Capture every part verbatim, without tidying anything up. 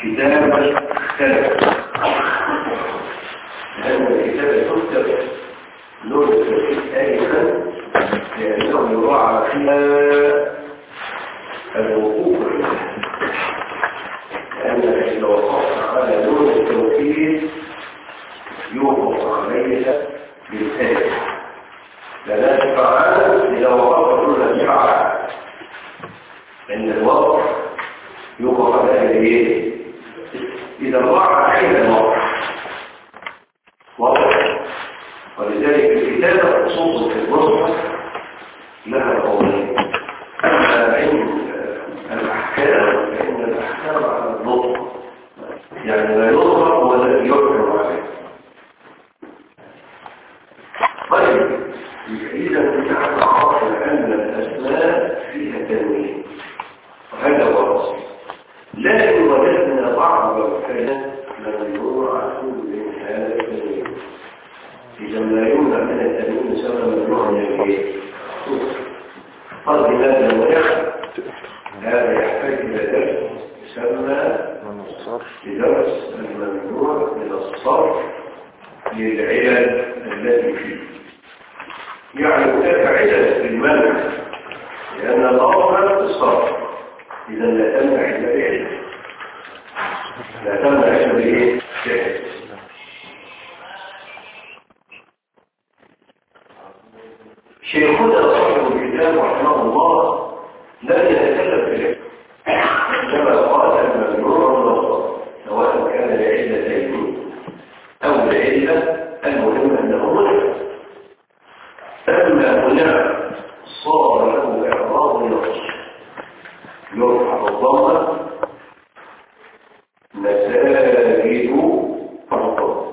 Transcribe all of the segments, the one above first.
كتابة اختلف لأن الكتابة تكتب لون التوحيد آلفا لأنه يراعى فيها الوقوف لأنك إذا وقفت على لون التوحيد يوقف عليها بالآلف لا تفعل إذا وقفت لون الفعل عند الوقف يوقف عليها إيه؟ إذا راعى عين الوقف واضح ولذلك الكتابة خصوصا في المصحف لها قولين أما عند الأحكام فإن الأحكام على النطق يعني لا يضرب ولا يحكم عليه طيب إذا نحن عرفنا أن الأسماء فيها تنوين وهذا هو الأصل لكن وجدنا بعض الكلمات ممنوعة من هذا التنوين إذا لا يمنع من التنوين يسمى ممنوع من الغير قال لماذا المنع هذا يحتاج إلى درس يسمى درس الممنوع من الصرف للعلل التي فيه يعني هناك علل في المنع لأن الأصل في الصرف إذا لا تمنع إلا بعلل لا تمنع إلا بإيه؟ شيخنا صاحب الكتاب رحمه الله لا يتكلم في العلم كما قال الممنوع من الصرف سواء كان لعلتين أو لعلة المهم أنه منع أما منع صار له إعراض نص يرفع الضمة مساجد الضم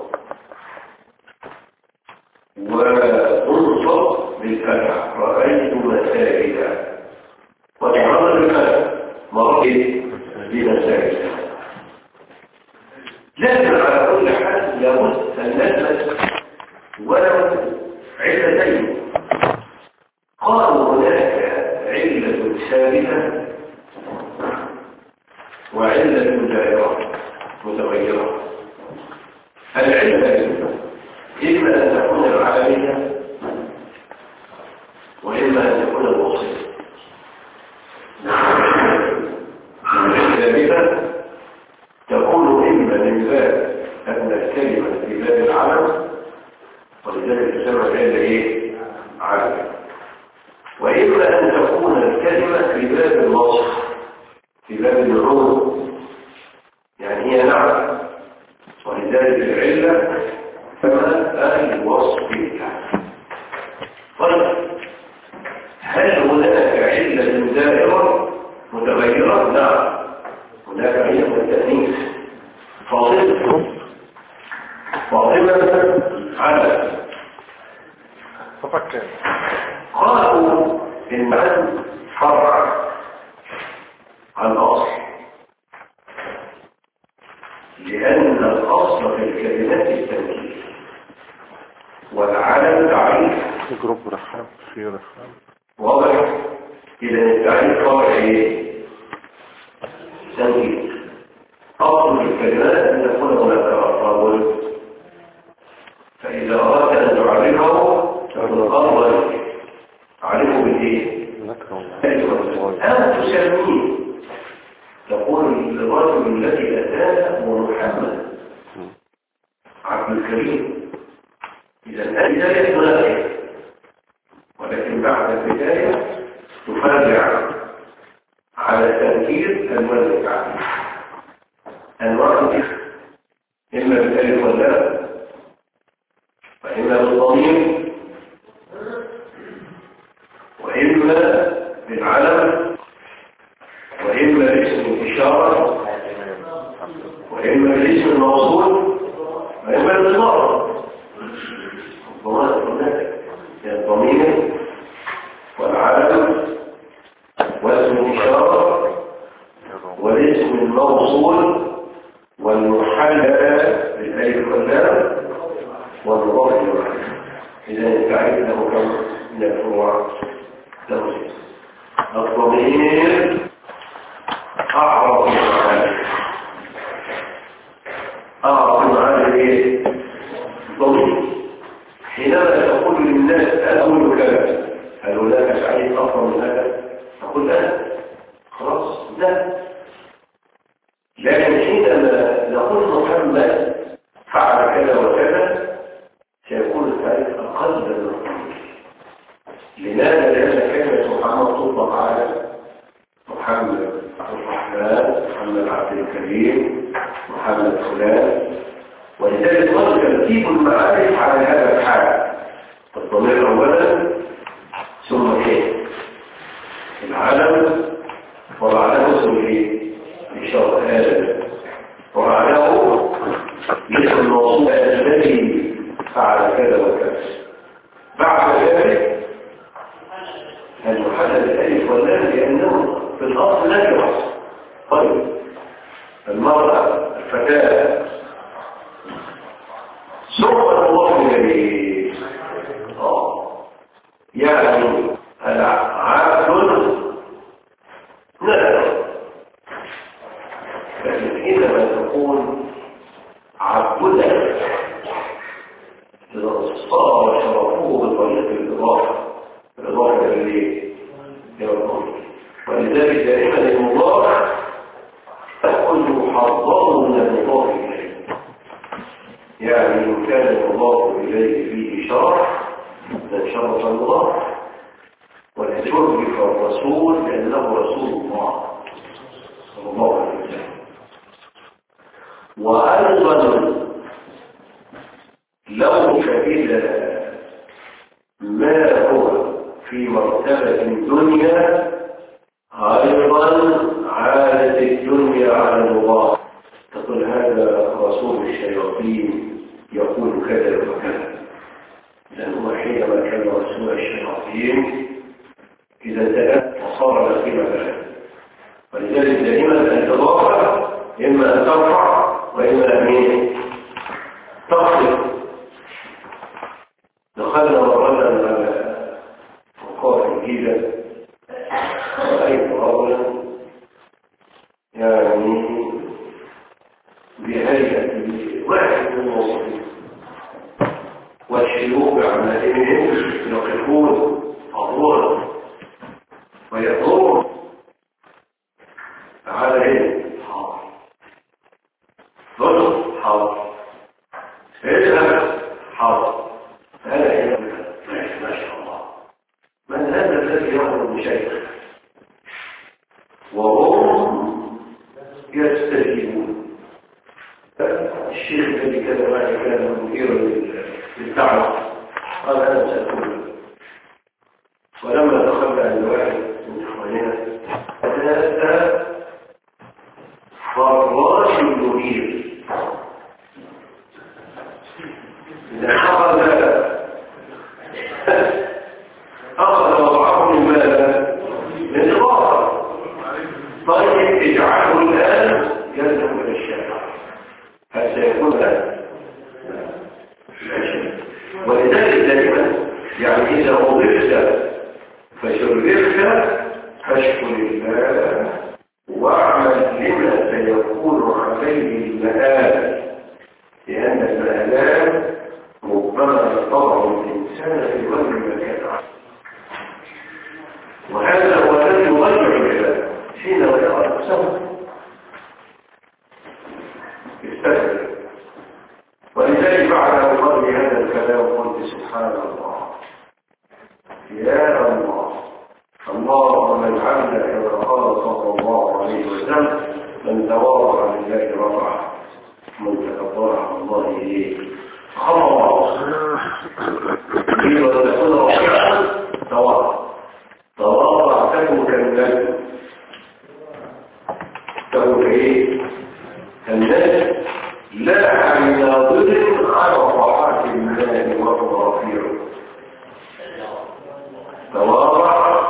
وانصب بالفتح رأيت مساجد وتعرض بالفتح مرضي بمساجد لكن على كل حال لابد أن نثبت ولو علتين قالوا هناك علة ثابتة وعلة دائرة متغيرة العلة إما أن تكون العالمية وإما أن تكون الوصية الثابتة تكون إما من باب أن الكلمة في باب العلم ولذلك تسمى العلة إيه؟ عالم وإما أن تكون الكلمة في باب الوصف في باب العروض يعني هي نعم ولذلك العلة كما الوصف طيب هل هناك علة دائرة متغيرة؟ نعم هناك علة التأنيث فاطمة فاطمة على تفكر قالوا إن عن فرع عن أصل لأن الأصل في الكلمات التنكير والعلم تعريف جروب رحاب في رحاب واضح إذا التعريف فرع إيه؟ تنكير أصل الكلمات أن يكون هناك أطول فإذا أردت أن تعرفه فالأفضل تعرفه بالإيه؟ أنا تسميه تقول للرجل الذي أتاه هو محمد عبد الكريم إذا البداية مناسبة ولكن بعد البداية تفرع على تنكير أنواع التعريف أنواع التعريف إما بالألف واللام وإما بالضمير وإما بالعلم وإما باسم الإشارة وإما باسم الموصول وإما بالضمير الضمير والعلم واسم الإشارة والاسم الموصول والمحلى بالألف واللام والمضاف إليه إذا التعريف له كم من الفروع توزيع الضمير أعرض من العالم عبد الكريم محمد فلان. ولذلك وجد ترتيب المعارف على هذا الحال، الضمير اولا ثم ايه العلم، وبعده اسم الايه الاشاره هذا، وبعده اسم الموصول الذي فعل كذا وكذا. بعد ذلك المحدد الالف واللام لانه في الاصل لا يحصل. طيب المرأة الفتاة سوف الله إليه اه يعني العبد نذر، لكن حينما تكون عبدا إذا صار شرفه بطريقة الإضافة الإضافة إليه ولذلك دائما المضاف تأخذ حظه من المضاف إليه. يعني إن كان المضاف إليه فيه شرف من شرف المضاف، ولتشرف الرسول لأنه رسول الله صلى الله عليه وسلم. وأيضا لو شهد ما هو في مرتبة الدنيا أيضا عادت الدنيا على المضاف، تقول هذا رسول الشياطين يقول كذا وكذا، لأنه حينما كان رسول الشياطين إذا انتهت وصار لا قيمة له. ولذلك دائما الإضافة إما أن ترفع وإما أن تخفض. دخلنا مرة على مقاطع الجيزة رأيت رجلا يعني بهيئة واحد من الموظفين والشيوخ بعمائهم يقفون أضواء ويأمرون على علم حاضر رجل حاضر اذهب حاضر هذا علم ما شاء الله. من هذا الذي يأمر بشيء وهم يستجيبون؟ الشيخ الذي كان معي كان مدير للدعوة قال أنا سأكون، ولما دخلنا عند واحد من إخواننا أتى فراش المدير إذا أخذ أخذ وضعه من ماذا؟ من إضافة. طيب اجعله الآن يذهب إلى الشارع، هل سيكون هذا؟ لا شيء. ولذلك دائما يعني إذا وظفت فشرفت فاشكر الله واعمل لما سيكون عليه المآل، لأن المآلات ربما يطبع الإنسان في وجه المكان، وهذا هو الذي يضيع العباد حين يرى نفسه يستكبر. ولذلك بعد قول هذا الكلام قلت سبحان الله يا الله اللهم اجعلنا كما قال صلى الله عليه وسلم من تواضع لله رفعه من تكبر على الله اليه خلاص يريد ان تكون رفيعا تواضع تواضع تكن كالنجم تكن ايه كالنجم لا عن ناظر على طاعات الله وهو رفيع. تواضع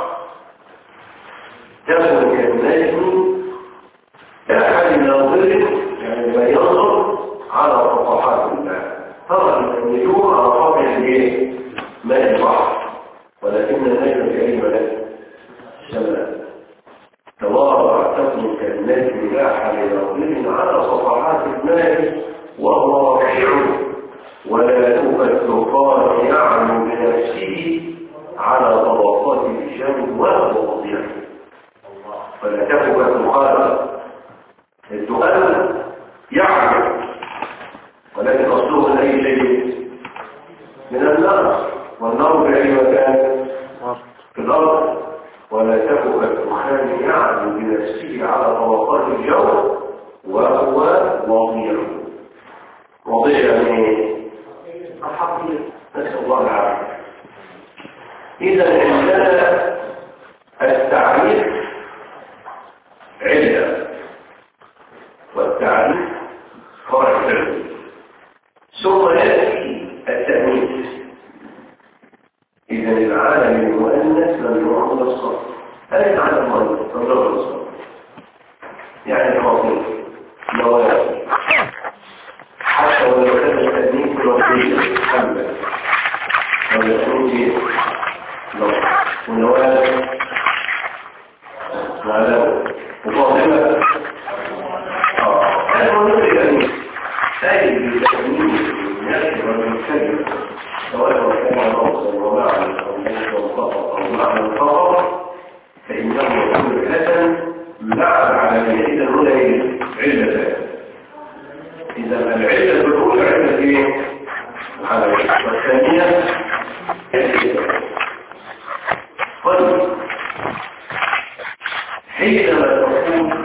تكن كالنجم لا عن ناظر يعني لا ينظر على طاعات الله. ترى النجوم على طبع الايه ماء البحر، ولكن النجم في اي مكان السماء. تواضع تكن كالنجم لاح لناظر على صفحات الماء وهو رفيع، ولا تكفر يعلم بنفسه على طبقات الجن وهو وضيع. فلا تكفر الدخان الدخان يعلم، ولكن أصله من أي شيء من النار، والنار في أي مكان في الأرض. ولا تكفر الدخان يعلم بنفسه على طبقات الجو والتعريف فرع الترتيب. ثم يأتي التأنيث. إذا العالم المؤنث ممنوع من الصرف. هذا العالم المؤنث ممنوع من الصرف. يعني الفاضل نوافل حتى ولو كان التأنيث الوصية حملا أو يكون ونوافل وعلامة وفاضلة هذا هو نفس التأنيث. أي بالتأنيث يأتي والمتكلم سواء كان موصل ومعنى أو موصل فقط أو معنى فقط فإنه يكون الحسن مع العملية الأولى علة. إذا العلة الأولى علة إيه؟ العملية والثانية طيب حينما تكون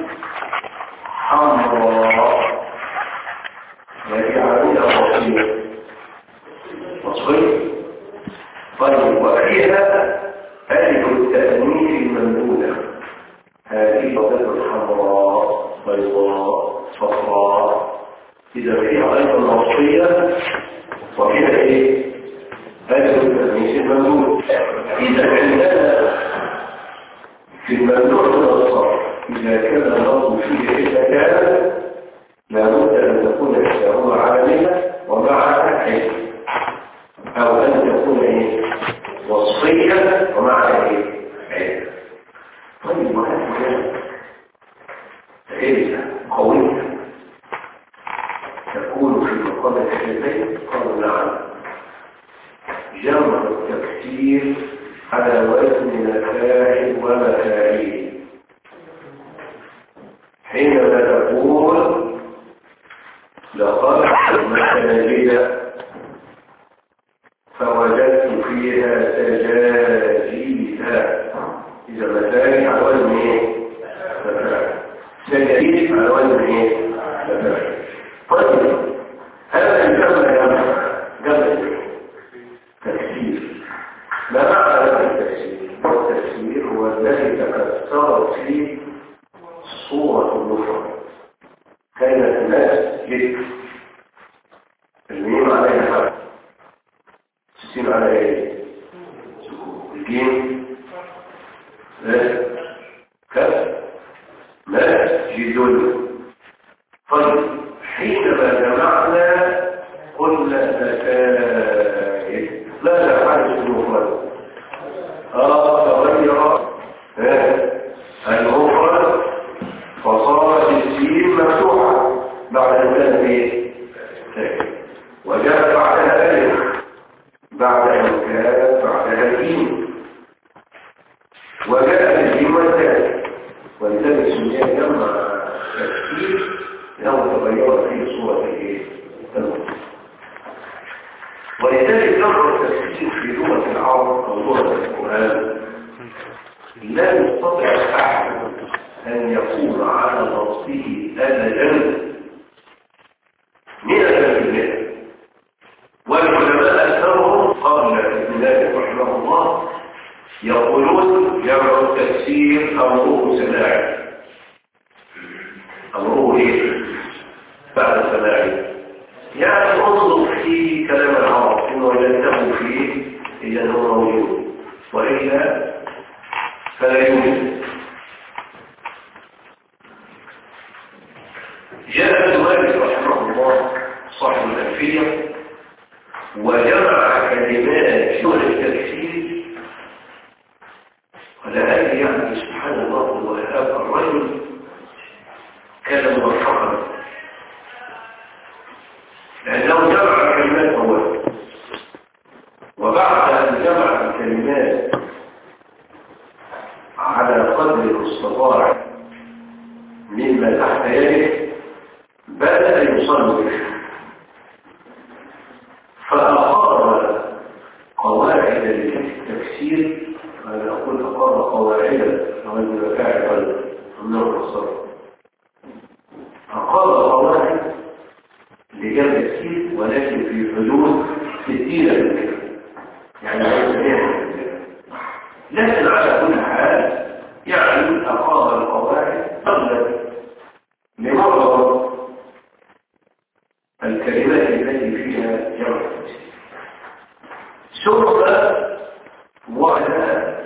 حمراء هذه عملية وصية وصية طيب وفيها ألف التأنيث الممدودة هذه بطاطا الحمراء بيضاء صفراء إذا فيها أيضا وصية وفيها إيه؟ ألف التأنيث الممدودة. إذا عندنا في الممنوع من الصرف إذا كان اللفظ فيه إذا كان لابد أن تكون إحداهما عالمة ومعها حيث أو أن تكون إيه؟ وصفية ومعها إيه؟ حيث. طيب وهذه علة قوية تكون في مقام الحيثين قالوا نعم جمع التكثير على وزن مفاعل ومفاعيل. حينما تقول لقد المساجد فوجدت فيها سجاجيد. إذا مساجد على وزن ايه؟ مفاعل. سجاجيد على وزن ايه؟ مفاعل. طيب هذا الجمع جمع جمع تكثير. ما معنى هذا التكثير؟ التكثير هو الذي تكسرت فيه صورة المفرد. كانت الناس جد الميم عليها حرف السين عليها ايه؟ الجيم لا كف مسجد. طيب حينما جمعنا قلنا مساجد لا لا حاجة المفرد اه تغير المفرد فصارت السين مفتوحة بعد الكلام ايه؟ وجاء بعدها الف بعد ان كانت بعدها الجيم وجاء الجيم والثاني ولذلك سمي جمع تكثير لأنه تغير فيه صورة الايه؟ ولذلك جمع التكثير في لغة العرب او لغة القرآن لا يستطيع احد أن يكون على نصه أبدا مئة بالمئة. والعلماء أكثرهم قال ابن مالك رحمه الله يقولون جمع التكسير أمره سماعي. أمره إيه؟ بعد سماعي. يعني انظر في كلام العرب إن وجدته فيه إذا هو موجود وإلا فلا يوجد. جاء ابن مالك رحمه الله صاحب الألفية وجمع كلمات دون التكسير ولهذا يعني سبحان الله وهذا الرجل كان موفقا لأنه جمع كلمات أولا وبعد أن جمع الكلمات على قدر المستطاع مما تحت يده بدأ يصنف فأقر قواعد التفسير. أنا أقول أقر قواعد أو المفاعل النور الصرف أقر قواعد لجمع التفسير ولكن في حدود ستين بالمئة يعني لكن على كل حال يعني أقر القواعد أغلب لمرض الكلمات التي فيها جمع التكسير. ثم وعد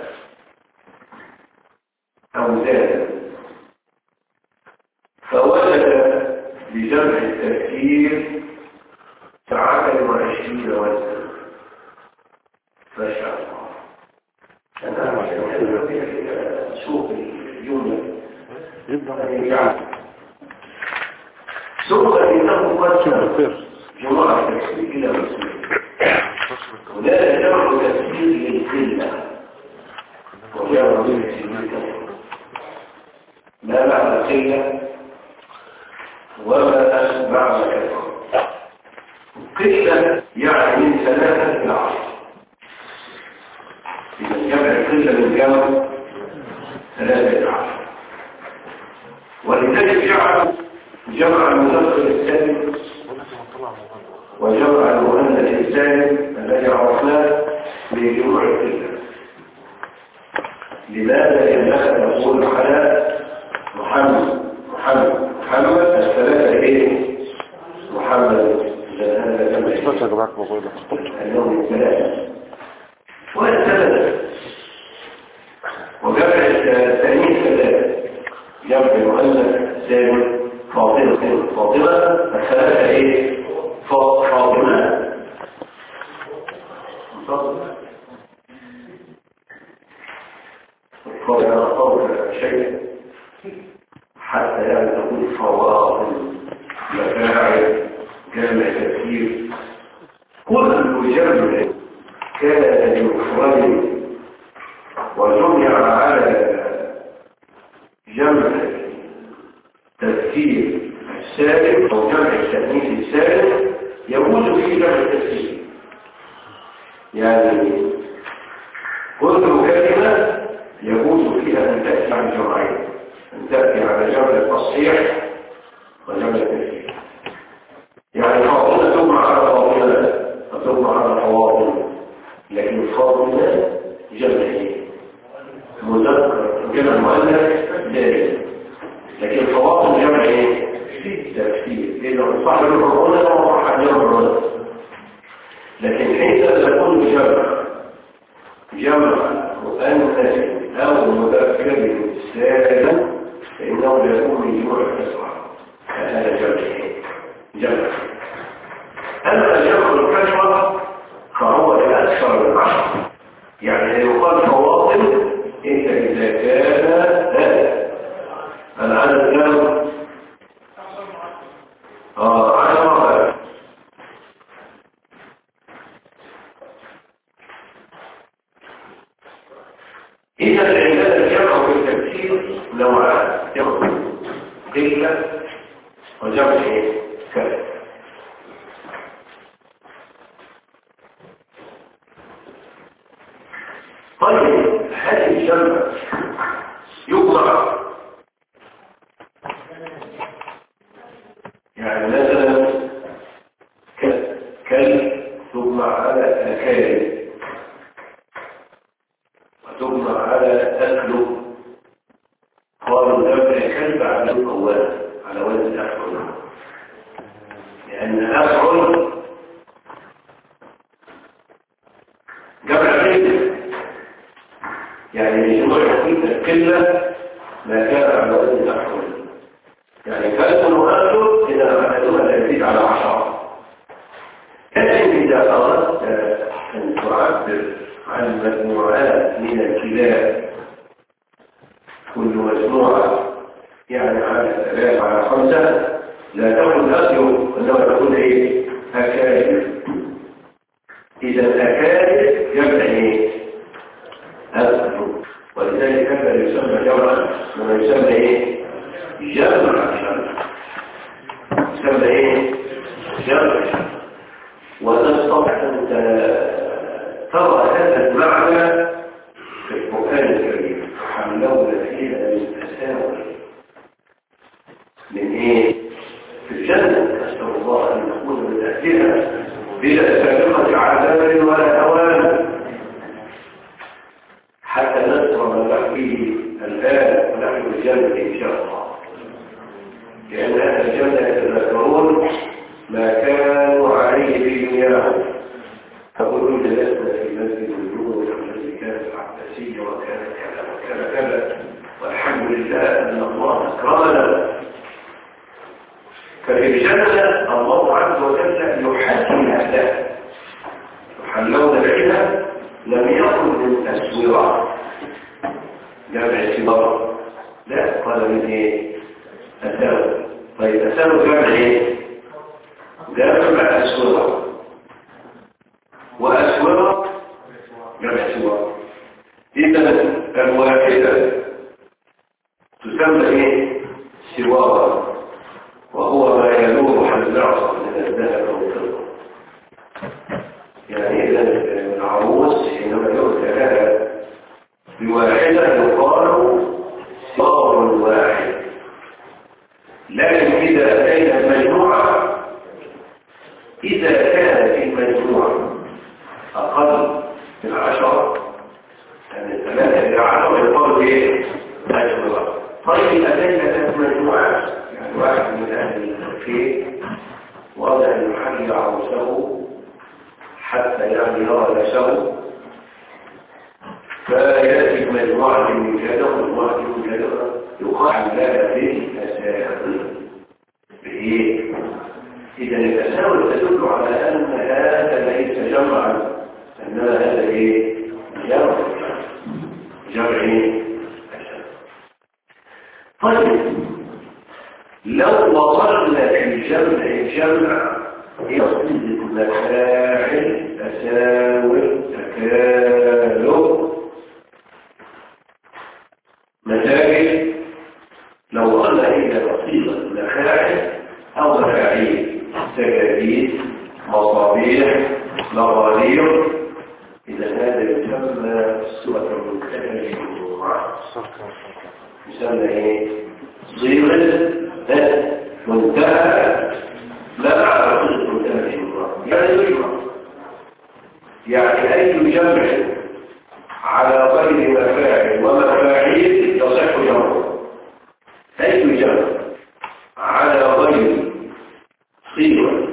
أوزانا فوجد بجمع التكسير سبعة وعشرين وزنا ما شاء الله. أنا أعلم سوق اليوم يجعل ثم إنه قد جمع التكسير إلى مسلم ولا جمع تكسير للقلة وجمع تكسير للكثرة ما معنى قلة وما معنى كثرة. قلة يعني من ثلاثة إلى عشر. إذا جمع القلة من جمع ثلاثة إلى عشر. ولذلك جعل جمع المذكر السالم وجمع المؤنث السالم الذي عرفناه بجموع القلة. لماذا؟ لأنك تقول على محمد محمد محمد الثلاثة إيه؟ محمد هذا جمع النوم الثلاثة والثلاثة وجمع الثانيين ثلاثة جمع المؤنث سالم فاطمة فاطمة الثلاثة إيه؟ فاطمة فاطمة فاطمة فاطمة شيء حتى يعني تقول فواطم مفاعل جامع تفكير كل جمع كان يفرد وجمع على جمع تفكير السالم أو جمع التأنيث السالم يوجد في جمع التفكير. يعني كل كلمة يجوز فيها أن تأتي عن جمعين، أن تأتي على جمع التصحيح وجمع التفكير. يعني فاطمة تجمع على فاطمة وتجمع على فواطم، لكن فاطمة جمع مذكر جمع مؤنث دائم، لكن فواطم جمع ايه؟ تفسير. إذا صاحب المرونة هو صاحب المرونة. لكن حين تكون جمع جمع مؤنث أو مذكر سالم فإنه يكون من جمع الكسرة. هذا جمع جمع. أما جمع الكسرة فهو الأكثر من عشر. يعني يقال فواطم إنت إذا كان هذا العدد له آه عشرة. إذا العبادة الجمع والتفسير نوعان، جمع قلة وجمع كثرة. طيب هذه الجمع يقرأ يعني مثلا كلب تجمع على أكال وتجمع على أكله. قالوا جمع كلب على القوام على وزن أفعل، لأن أفعل جمع قلة، يعني جمع القلة ما كان على وزن أفعل. يعني كلب وأكله إذا عملتها لا يزيد على عشرة. لكن إذا أردت أن تعبر عن مجموعات من الكلاب كل مجموعة يعني على ثلاثة على خمسة لا تكون أكله، إنما تكون إيه؟ أكالب. إذا الأكالب جمع إيه؟ أكله. ولذلك هذا يسمى جمعا وما يسمى إيه؟ جمع جمع يسمى إيه؟ جمع. وتستطيع أن ترى هذا المعنى في القرآن الكريم. حملونا فيها من تساؤل من إيه؟ في الجنة. أسأل الله أن نكون من أهلها بلا سابقة عذاب ولا هوان حتى نذكر ما نحكيه الآن ونحن الجنة إن شاء الله، لأن أهل الجنة يتذكرون ما كان الجنة الله عز وجل يحلي أهلها يحلون بها لم يكن من أسوار جمع سوار لا قال من ايه أساور طيب أساور جمع ايه جمع أسوار وأسوار جمع سوار إذا الواحدة تسمى ايه سوارا وهو ما يلوح النعص من الذهب والفضة يعني إذا العروس حينما يؤتى لها بواحدة يقال سوار واحد لكن إذا أتينا المجموعة إذا كانت المجموعة أقل من عشرة يعني ثلاثة إلى عشرة يقال إيه أجمع طيب أتينا المجموعات يعني واحد من أهل الخير وضع المحل عروسه حتى يعني يرى نفسه فيأتي مجموعة من كذا ومجموعة من كذا يقال لها بالأساور بإيه؟ إذا الأساور تدل على أن هذا ليس جمعا أنما هذا إيه؟ جمع جمع طيب لو وصلنا في الجمع الجمع يصل مفاعل أساور تكالب مساجد لو وصلنا إلى بسيطة مفاعل أو مفاعيل سجاديد مصابيح مغارير إذا هذا يسمى صورة المنتهى يسمى ايه صيغه منتهى لا اعرف صيغه منتهى يعني يجمع يعني اي جمع على غير مفاعل ومفاعيل يصح جمعه اي جمع على غير صيغه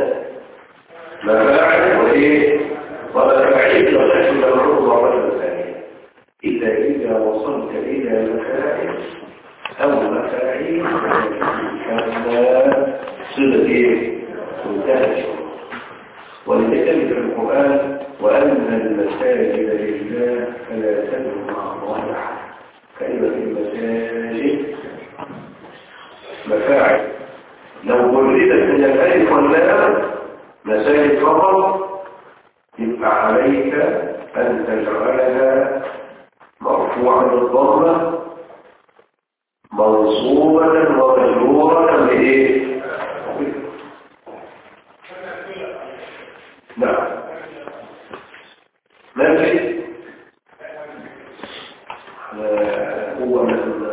مفاعل وايه ومفاعيل يصح جمعه مره ثانيه إلا إذا وصلت إلى مفاعل أو مفاعيل كما صلة منتهى ولذلك في القرآن وأن المساجد لله فلا تدعوا مع الله أحد كلمة المساجد مفاعل لو وردت من الألف واللام مساجد فقط يبقى عليك أن تجعلها مرفوعة بالضمة منصوبة ومجرورة بإيه؟ نعم ماشي هو من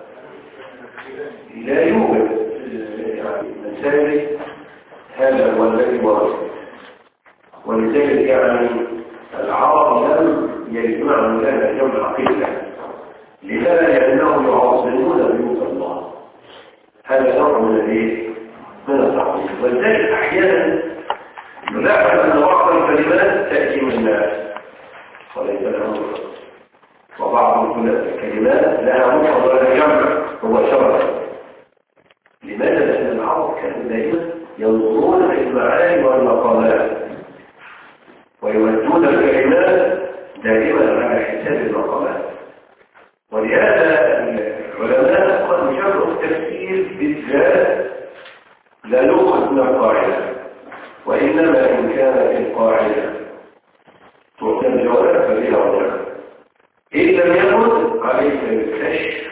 لا يوجد يعني مساجد هذا هو الذي ورد ولذلك يعني العرب لم يجمعوا لنا جمع قلة لماذا؟ لأنهم يعظمون بيوت الله هذا نوع من الايه؟ من التعظيم ولذلك أحيانا نلاحظ أن بعض الكلمات تأتي من الناس وليس لها مفرد وبعض الكلمات لها مفرد ولا جمع هو شرع لماذا؟ لأن العرب كانوا دائما ينظرون في المعاني والمقامات ويودون الكلمات دائما على حساب المقامات ولهذا العلماء قد جمعوا التفسير بالذات لا يؤخذ من القاعدة وإنما إن كان في القاعدة تعطي الجواب فبها وجهه إن لم يكن عليك بالكشف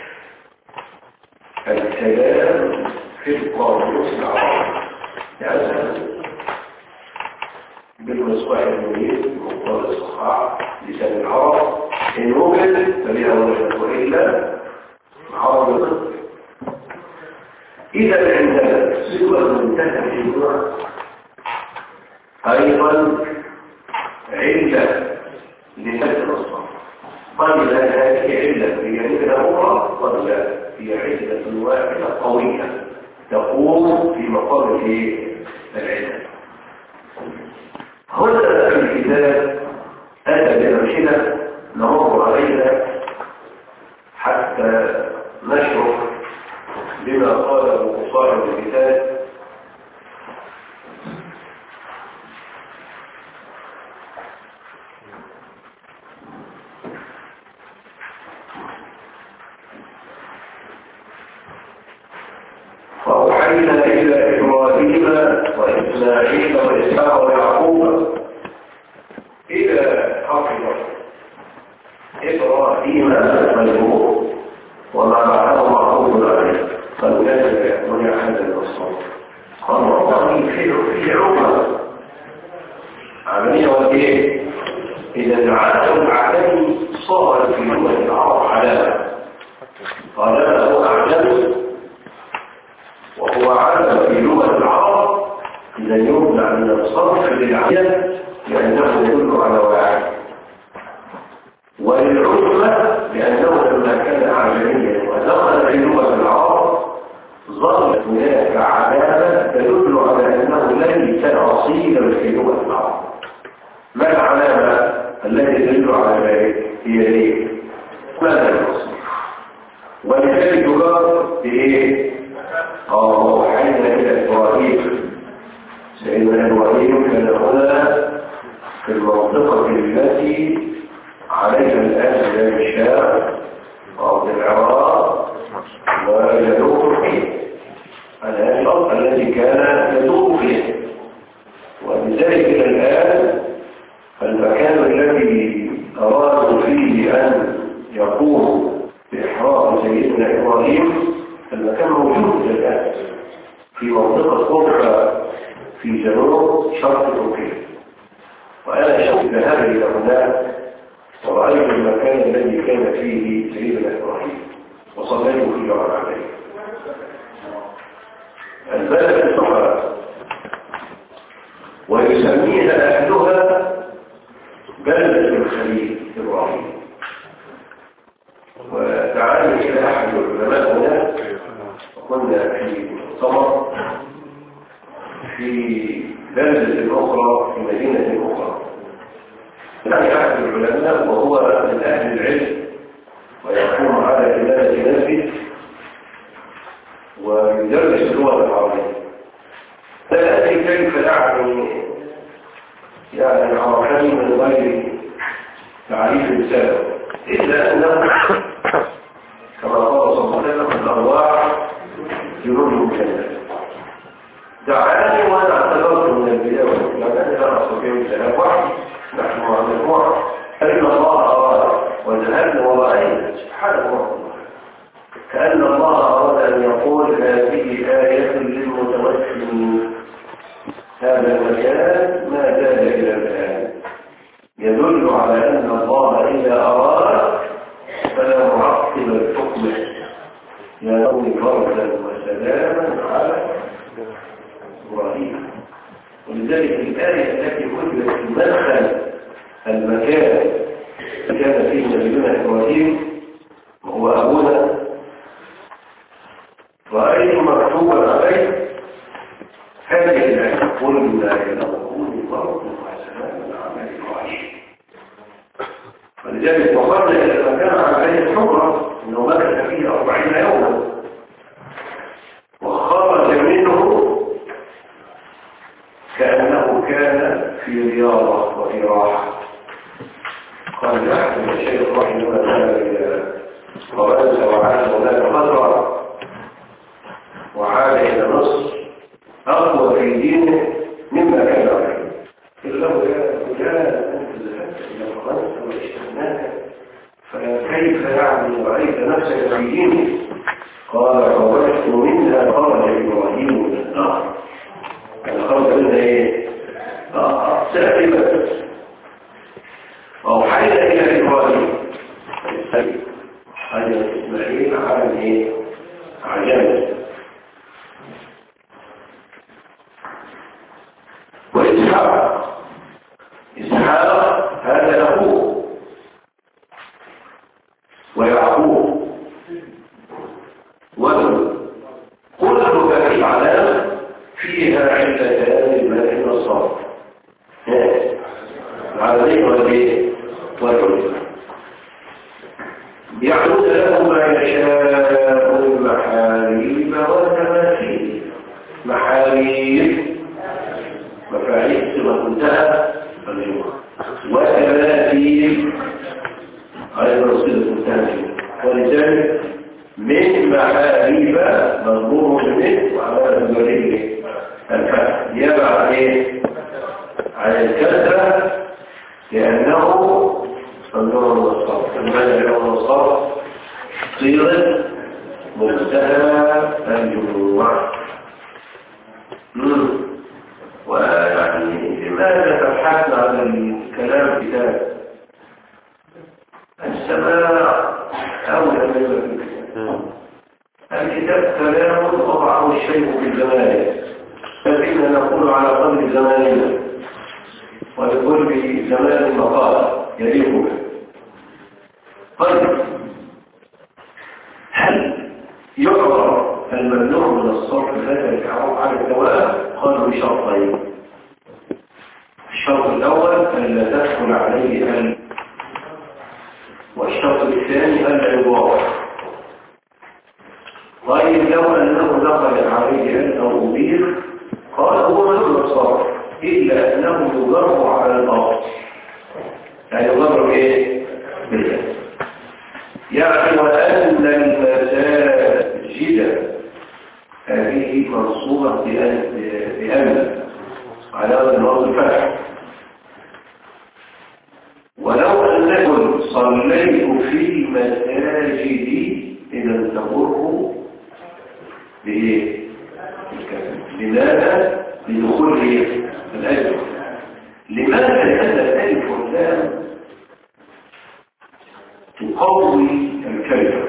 الكلام في القاموس العربي يعني بالمصباح المنير مقتضى الصحاح لسان العرب إن وجد فبها وجهه وإلا عرب الضد إذا عندنا سوى منتهى الجموع أيضا علة لهذا الصف قد لا هذه علة هي علة أخرى قد لا هي علة واحدة قوية تقوم في مقام العلة هنا الكتاب أتى بأمثلة نمر عليها حتى نشرح بما قاله صاحب الكتاب وإسماعيل وإسحاق ويعقوب إلى حفظ إبراهيم مجموع وما بعده معروف عليه فلذلك منع هذا الأصل الله في في عمر عملية وإيه إذا العالم العالمي صار في لغة العرب علامة قال له أعلم وهو علم في لغة العرب إذا يمنع من الصرف للعلم لأنه يدل على واحد وللعلمة لأنه لما كان عالميا ودخل في لغة العرب ظلت هناك علامة تدل على أنه ليس أصيلا في لغة العرب. ما العلامة التي تدل على ذلك؟ هي ايه؟ ماذا الأصيل؟ ولذلك يقال بإيه؟ قال وحينا إلى إبراهيم سيدنا إبراهيم كان هنا في المنطقة التي عليها الآن بلاد الشام أو العراق وجنوب الحين الأشرف الذي كان يدور فيه ولذلك إلى الآن المكان الذي أرادوا فيه أن يقوموا بإحراق سيدنا إبراهيم المكان موجود الآن في منطقة أخرى في جنوب شرق تركيا وأنا شوف ذهابي إلى هناك ورأيت المكان الذي كان فيه سيدنا إبراهيم وصليت فيه عليه البلد الصحراء ويسميها أهلها بلدة الخليل إبراهيم وتعالوا إلى أحد العلماء هناك وكنا في مؤتمر في بلدة أخرى في مدينة أخرى يعني أحد العلماء وهو من أهل العلم ويقوم على عبادة نفسه ويدرس اللغة العربية لا أدري كيف يعني يعني عرفني من غير تعريف السبب إلا أنه كما قال صلى الله عليه وسلم الأرواح جنود مكلفة دعاني وأنا اعتذرت من البداية لأنني لا أستطيع الكلام وحدي نحن مع مجموعة فإن الله أراد وذهبنا ورأينا سبحانه وتعالى كأن الله أراد أن يقول هذه آية للمتوسمين هذا المكان ما زال إلى الآن يدل على أن الله إذا أراد فلا معقب الحكم يكون فردا وسلاما على إبراهيم ولذلك الآية التي وجدت في مدخل المكان كان فيه نبينا إبراهيم وهو أبونا رأيت مكتوبا عليه هذه الآية قلنا يلقون فرد وسلاما على إبراهيم ولذلك وصلنا إلى المكان عليه الحكرة أنه مكث فيه أربعين يوما وخرج منه كأنه كان في رياضة وفي راحة قال أحد الشيخ رحمه الله إلى فرنسا وعاد هناك فترة وعاد إلى مصر أقوى في دينه مما كان عليه إلا له يا فلان أنت ذهبت إلى فرنسا واشتغلناك فكيف يعني رأيت نفسك في دينه قال خرجت منها خرج إبراهيم من النار كان خرج منها إيه؟ آه سائبة أوحينا إلى إبراهيم هذا إسماعيل عن إيه؟ عجل وإسحاق إسحاق هذا أخوه ويعقوب وابن كل هذه علامة فيها علتان الماء والصرف العلمين والبيت والعلم يعود له ما يشاء من محاريب وتماثيل محاريب مفاعيل صفة منتهى وتماثيل أيضا صفة منتهى ولذلك من محاريب مضمون منه وعلى الولي الفتح يبع ايه؟ عن الكسرة لأنه النور والصرف المنع له والصرف صيغة منتهى الجموع. ويعني لماذا تبحثنا عن الكلام كتاب السماع أولى من الكتاب؟ الكتاب كلام وضعه الشيء في الزمان، فإننا نقول على قدر زماننا ولكل زمان مقال يليق به. طيب هل يعرف الممنوع من الصرف هذا الإعراب على الدوام؟ قالوا بشرطين. الشرط الأول ألا تدخل عليه ال، والشرط الثاني ألا يضاف. طيب لو أنه دخل عليه ال أو أبير قال هو ممنوع الصرف إلا أنه يضرب على الأصل، يعني يضرب إيه؟ بالله. يعني وأن المساجد هذه منصوبة بأن على النص الفتح. ولو أنكم صليتوا في مساجدي إذا تمره بإيه؟ لماذا؟ لدخول الأجر. لماذا؟ لأن الألف واللام تقوي الكلمة،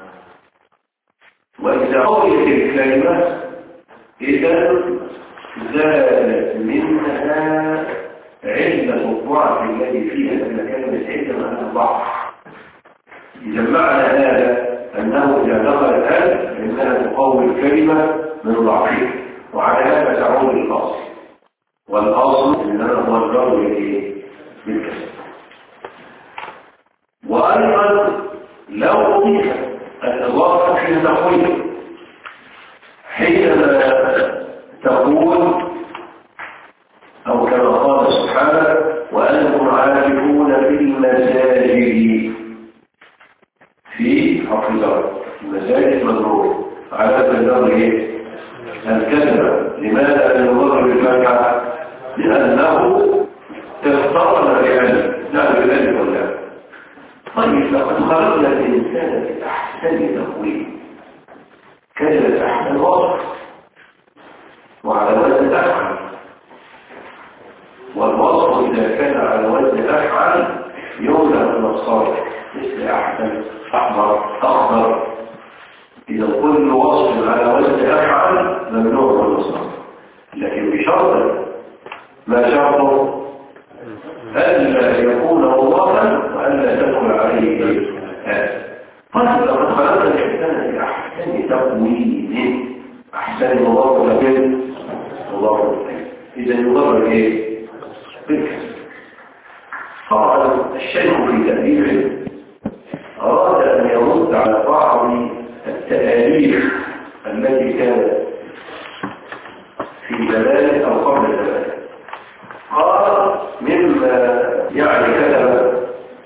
وإذا قويت الكلمة إذا زالت منها علة الضعف الذي فيها، لأن كلمة علة معناها ضعف. إذا معنى هذا أنه إذا دخل الآن فإنها تقوي الكلمة من ضعفها، وعلى هذا تعود الأصل، والأصل إنما هو الجر بالكسر. وأيضا لو أضيف الإضافة في التقويم حينما تقول أو كما قال سبحانه وأنتم عاكفون في المساجد، في حرف الجر المساجد مضروب على الجر ايه؟ الكلمة. لماذا نضرب بالفتحة؟ لأنه اقترن بألف، لا بالألف ولا. طيب لقد خلقنا الإنسان في أحسن تقويم، كلمة أحسن وصف وعلى وزن أفعل، والوصف إذا كان على وزن أفعل يولى من الصالح مثل أحسن، أحمر، أخضر. إذا كل وصف على وزن أفعل ممنوع من الصالح، لكن بشرط ما شرطه ألا يكون مضافا وألا تدخل عليه هذا. طيب لقد خلقنا الإنسان في أحسن تقويم، أحسن مضاف لكن مضاف لكن إذا يضرب إيه؟ بالكسر. طبعا الشيخ في تأليفه أراد أن يرد على بعض التأليف التي كانت في زمان أو قبل زمان. قال مما يعني كتب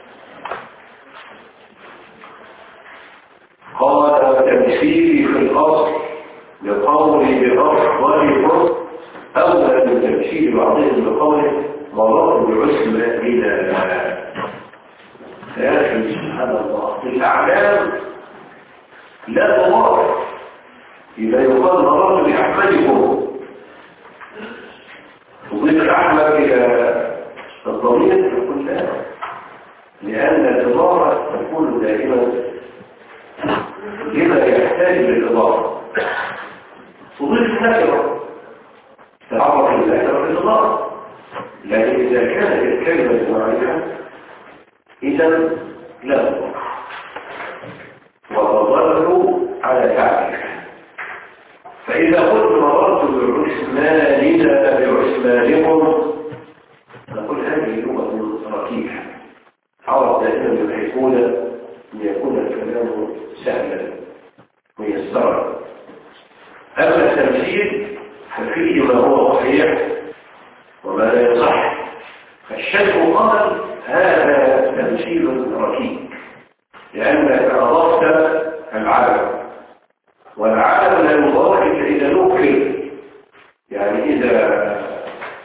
قال تمثيلي في الأصل بقولي بأفضل أولى من تمثيل بعضهم بقوله مرات بعسم إلى يا أخي سبحان الله الأعلام لا تضاف. إذا يقال مرات بأحمدكم تضيف الأحمد إلى الضمير يقول لا، لأن الإضافة تكون دائما لما يحتاج للإضافة. تضيف النكرة تعرف النكرة بالإضافة، لكن إذا كانت الكلمة معرفة إذا لا تضاف وتظل على تعريف. فإذا قلت مررت بعثماننا بعثمانكم نقول هذه لغة ركيكة، عرف دائما يحبون أن يكون الكلام سهلا ميسرا. أما التمثيل ففيه ما هو صحيح وما لا يصح. فالشيخ قال هذا تمثيل ركيك لأنك أضفت العالم، والعالم لا يضاف إلا إذا نكر، يعني إذا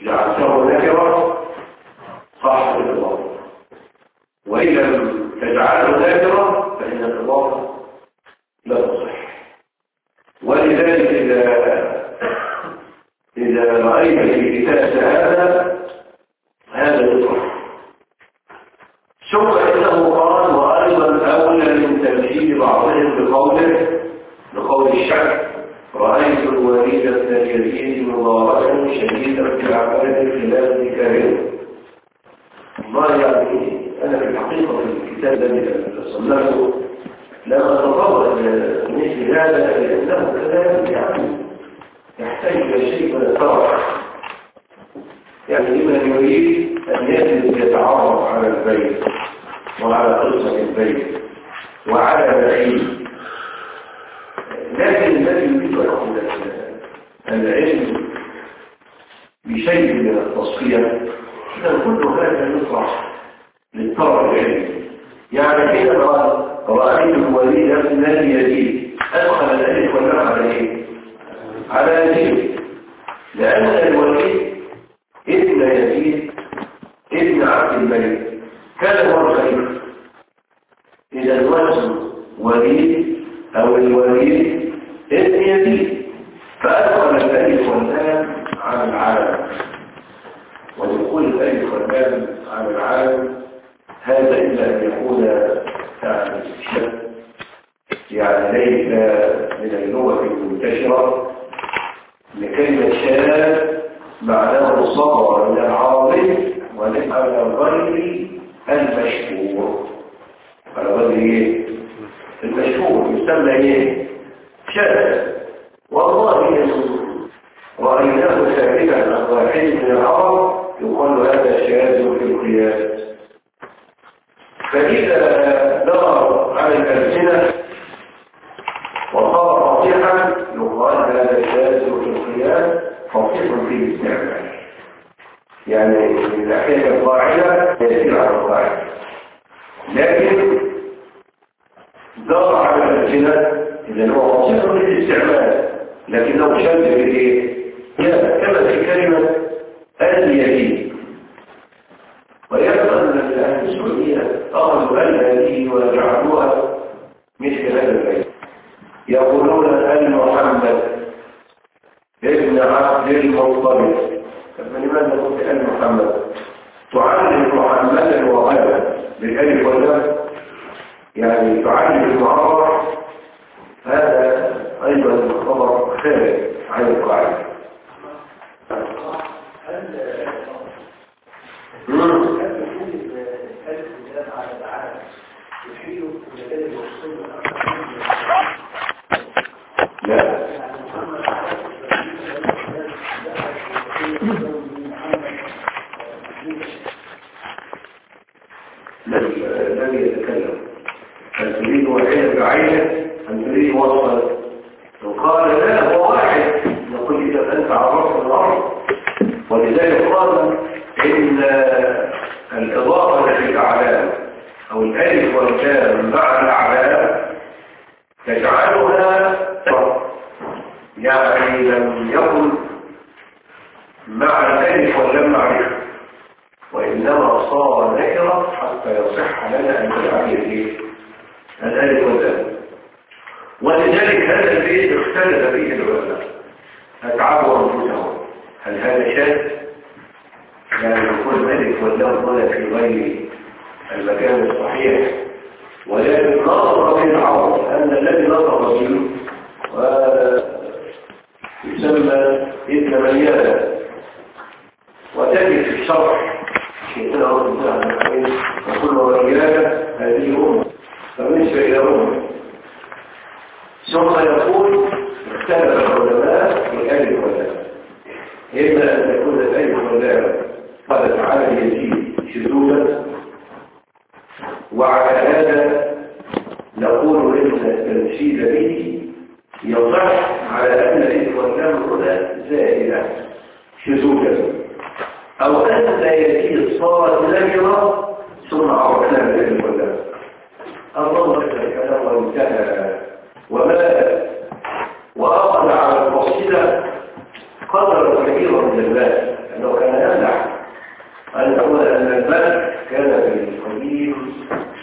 جعلته نكرة صح الإضافة، وإن لم تجعله نكرة فإن الإضافة لا تصح. ولذلك إذا إذا رأيت في كتاب هذا هذا يطرح. ثم إنه قال وأيضا أولى من تمثيل بعضهم بقوله بقول الشعب رأيت الوليد بن يزيد مباركا شديدا في العبادة خلاف ذكره. والله يعني أنا في الحقيقة في الكتاب الذي صنفته لم أتطور مثل هذا لأنه كلام يعني يحتاج إلى شيء من الطرح، يعني لمن يريد أن يجلس يتعرف على البيت وعلى قصة البيت وعلى بعيد. لكن الذي يريد أن يأخذ العلم بشيء من التصفية إذا كل هذا يطرح للطرف العلمي. يعني حينما رأيت الوليد بن يزيد أدخل الألف واللام على إيه؟ على يزيد، لأن الوليد ابن يزيد ابن عبد الملك كان هو الخليفة. إذا الوزن وليد أو الوليد ابن يزيد، فأدخل الألف واللام على العالم. ودخول الألف واللام على العالم هذا إلا أن يكون يعني شد، يعني ليس من اللغة المنتشرة لكلمة شاذ معناه صدر من العربي وليس على غير المشهور. على غير ايه؟ المشهور يسمى ايه؟ شاذ. والله رأيناه ثابتا عن واحد من العرب يقال هذا شاذ في القياس. فإذا دار على الألسنة وصار فصيحا يقال هذا شاذ في القياس فصيح في الاستعمال، يعني من ناحية القاعدة يسير على القاعدة. لكن دار على الألسنة إذا هو فصيح في الاستعمال لكنه شاذ في الايه؟ كما في كلمة اليتيم. ويبقى أن الأهل السعودية أخذوا هذه وجعلوها مثل هذا البيت، يقولون أن محمد ابن عبد المطلب. فلماذا قلت أن محمد؟ تعلم محمدا وغدا بالألف واللام، يعني تعلم المعرف. هذا أيضا خبر خارج عن القاعدة. لا الذي يتكلم هل تريد واحدا بعينه أم تريد وصفا؟ وقال لا هو واحد، نقول إذا أنت عرفت الأرض. ولذلك قال إن الإضافة للأعلام أو الألف واللام مع الأعلام تجعلها يعني لم يكن مع الألف واللام معرفة، وإنما صار نكرة حتى يصح لنا أن نجعل فيه الألف واللام. ولذلك هذا البيت اختلف فيه العلماء أتعبوا أنفسهم، هل هذا شاذ؟ يعني يكون الألف واللام هنا في غير المكان الصحيح، ولكن نظر في العرب أن الذي نظر فيه يسمى ابن ميانا. وتجد في الشرح شيئنا رضي الله وكل ميانا هذه أمة فبالنسبة إلى أمة. ثم يقول اختلف العلماء في الألف واللام، إما أن تكون الألف واللام قد تعالى يزيد شذوذا، وعلى هذا نقول إن التنشيد به يصح على أن الألف واللام هنا زائدة شذوذا، أو أن لا يزيد صارت نكرة ثم عرفنا الألف واللام. أظن هذا الكلام وانتهى وما وأخذ على الفصيلة قدر كبيرا من الناس أنه كان يمنع أن نقول أن الملك كان في القديم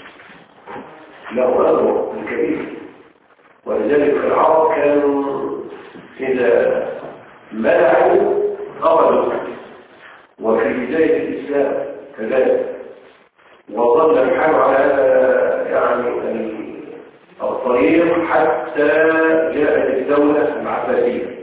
له أمر كبير، ولذلك في العرب كانوا إذا منعوا قبلوا، وفي بداية الإسلام كذلك، وظل الحال على هذا يعني الطريق حتى جاءت الدولة العباسية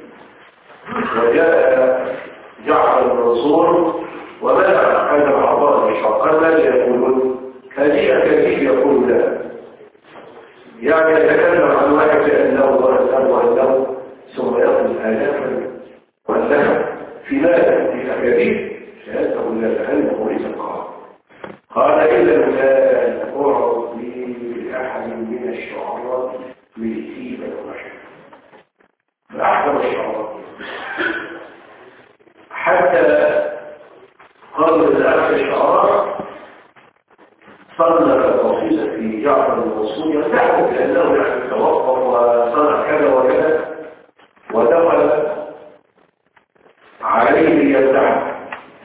وجاء جعفر المنصور ومنع هذا الأعضاء الشرقان. ماذا يقولون؟ هذه أكاذيب يقول لا، يعني يتكلم عن واحد بأنه وأنه وأنه ثم يقول آلافا وأنها في ماذا؟ في أكاذيب شهادته لا لأنه ليس القرآن. قال إذا لا أعرض لأحد من الشعراء ملتيبا ومشهد فأحكم الشعراء حتى قالوا لأحد الشعراء صنف قصيدة في جعفر المنصور يستحق لأنه يعني توقف وصنع كذا وكذا ودخل عليه ليمدحه،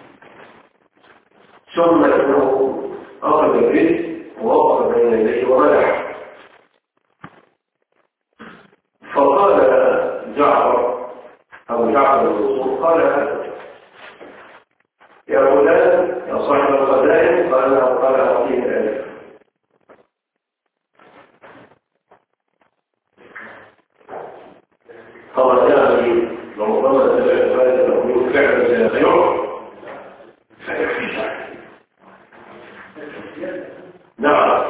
ثم انه اخذ الرزق ووقف بين يديه ومدح. فقال جعفر او جعفر المنصور قال يا فلان يا صاحب الخزائن، قال قال اعطيه الالف. طبعا يعني ربما سمعت هذا المؤمن فعلا سيغيره فيحفظه. نعم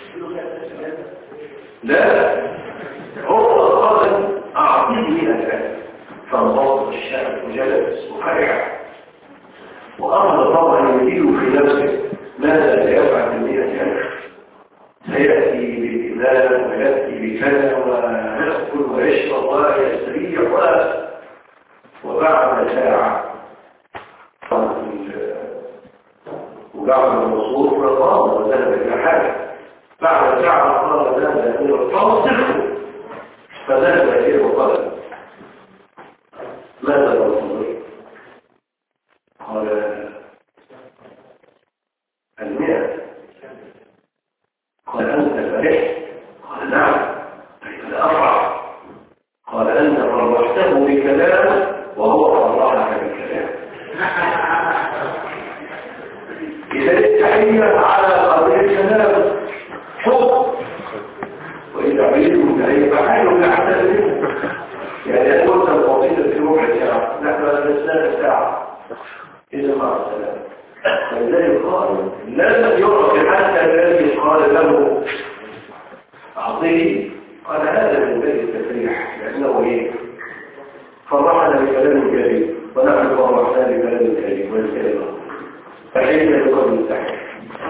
لا هو قال أعطيه الآن، فانضبط الشعب وجلس وحرع وأخذ طبعا يدير في نفسه ماذا سيفعل بالمئة ألف، سيأتي بالإمام ويأتي بكذا ويأكل ويشرب ويستريح وبعد ساعة وجعفر المنصور فقام وذهب إلى حاجة. بعد ساعة قال ذهب إلى الطاوس فذهب إليه وقال ماذا تنظر؟ قال المئة. قال أنت فرحت؟ قال نعم. كيف لا أفرح؟ قال أنت فرحته بكلام وهو فرحك بكلام. إذا التحية على قضية الكلام حب، وإذا عيدوا تحية فحيوا لحتى منه، يعني أقول القضية في ربع ساعة نحن نستنى ساعة إذا مع السلام. فلذلك قال لم يعرف حتى الذي قال له أعطيه، قال هذا من باب التفريح لأنه إيه؟ فرحنا بكلام كريم ونحن فرحنا بكلام كريم والكلمة فحيث يقوم التحريف.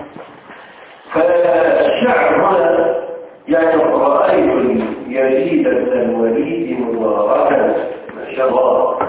فالشعر هنا يعني رأيت يزيد بن الوليد مباركا ما شاء الله،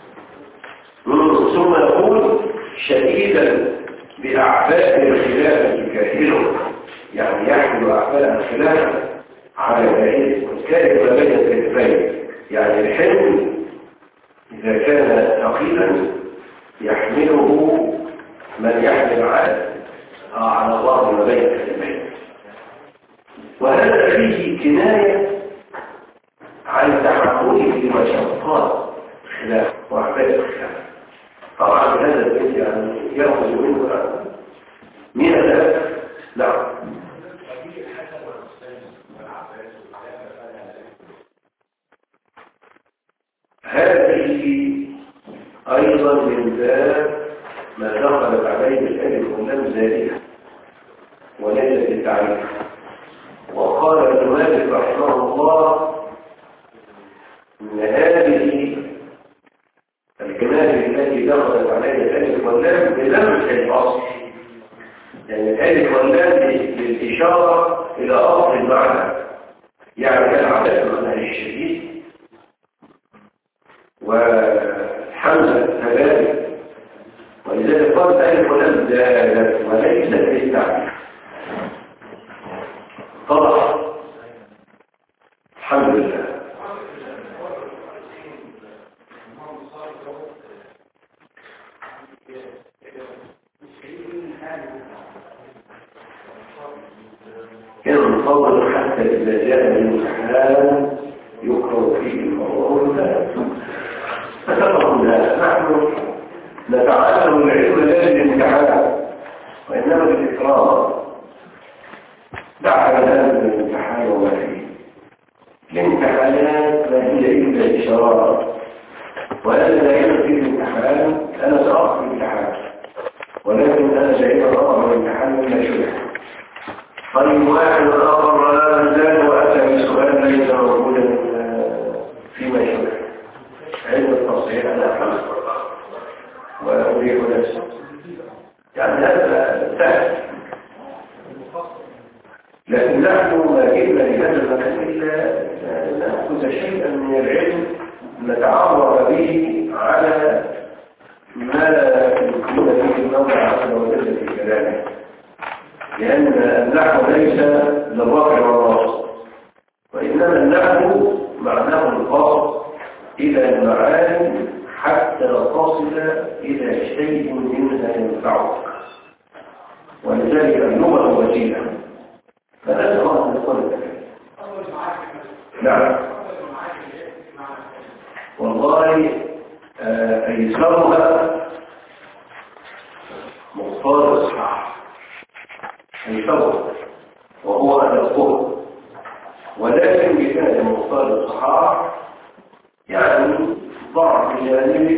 ثم يقول شديدا بأعباء الخلاف كاهله، يعني يحمل أعباء الخلاف على كاهله والكاهل ما بين الكتفين، يعني الحمل إذا كان ثقيلا يحمله من يحمل على على الله ما بين الكتفين. وهذا فيه كناية عن تحمله لمشقات الخلاف وأعباء الخلاف. طبعا هذا البيت يعني يأخذ منه مئة ألف. نعم هذه أيضا من باب ما دخلت عليه الألف واللام زائدة وليست التعريف. وقال ابن مالك رحمه الله ان هذه الكلمات التي دخلت عليها الالف واللام بلمس الاصل، يعني الالف واللام للاشاره الى اصل المعنى، يعني العدد معناه الشديد وحمزه كذلك، ولذلك قال الالف واللام زادت وليست للتعريف. طبعا الحمد لله. إذا جاء الامتحان يقرأ فيه القرآن فتقرأ نحن نتعلم العلم لا للامتحان وإنما للإكرام. دعنا الآن من الامتحان وما فيه. الامتحانات ما هي إلا إشارات، وأنا دائما في الامتحان أنا سأقف في الامتحان، ولكن أنا دائما أقف في الامتحان مما شبه. طيب واحد آخر لا زال وأتى بسؤال ليس موجودا فيما شبه علم التصحيح أنا أفهم وأريح نفسي، يعني هذا سهل. لكن نحن ما جئنا لهذا المكان إلا نأخذ شيئا من العلم نتعرف به على ما يكون به المولى عز وجل في كلامه، لأن النحو ليس للرفع والنصب، وإنما النحو معناه القصد إلى المعاني حتى تصل إلى شيء منها ينفعك، ولذلك اللغة وسيلة. فلا ترى أن نقول نعم والله أيسرها مختار الصحاح أيسرها وهو أدقه، ولكن بكان مختار الصحاح يعني ضعف جانب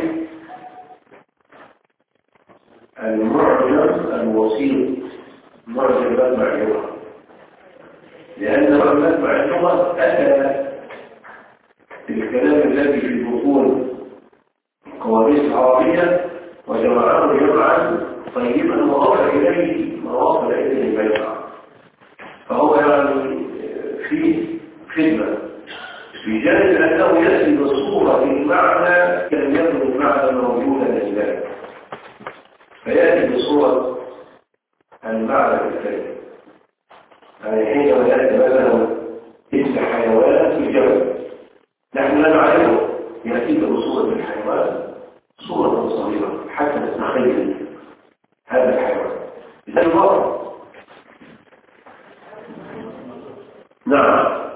المعجم الوسيط معجم مجمع اللغة، لأن مجمع اللغة أتى الكلام الذي في بطون القواميس العربية وجمعه جمعا طيبا وضاف إليه ما وصل إليه المجمع، فهو يعني فيه خدمة بجانب أنه يأتي بصورة المعنى كان يكن المعنى موجودا لله، فيأتي بصورة المعنى الكلمة. يعني حينما يأتي مثلا اسم حيوان في الجبل نحن لا نعرفه، يأتي بصورة الحيوان صورة صغيرة حتى نتخيل هذا الحيوان إذا المرض. نعم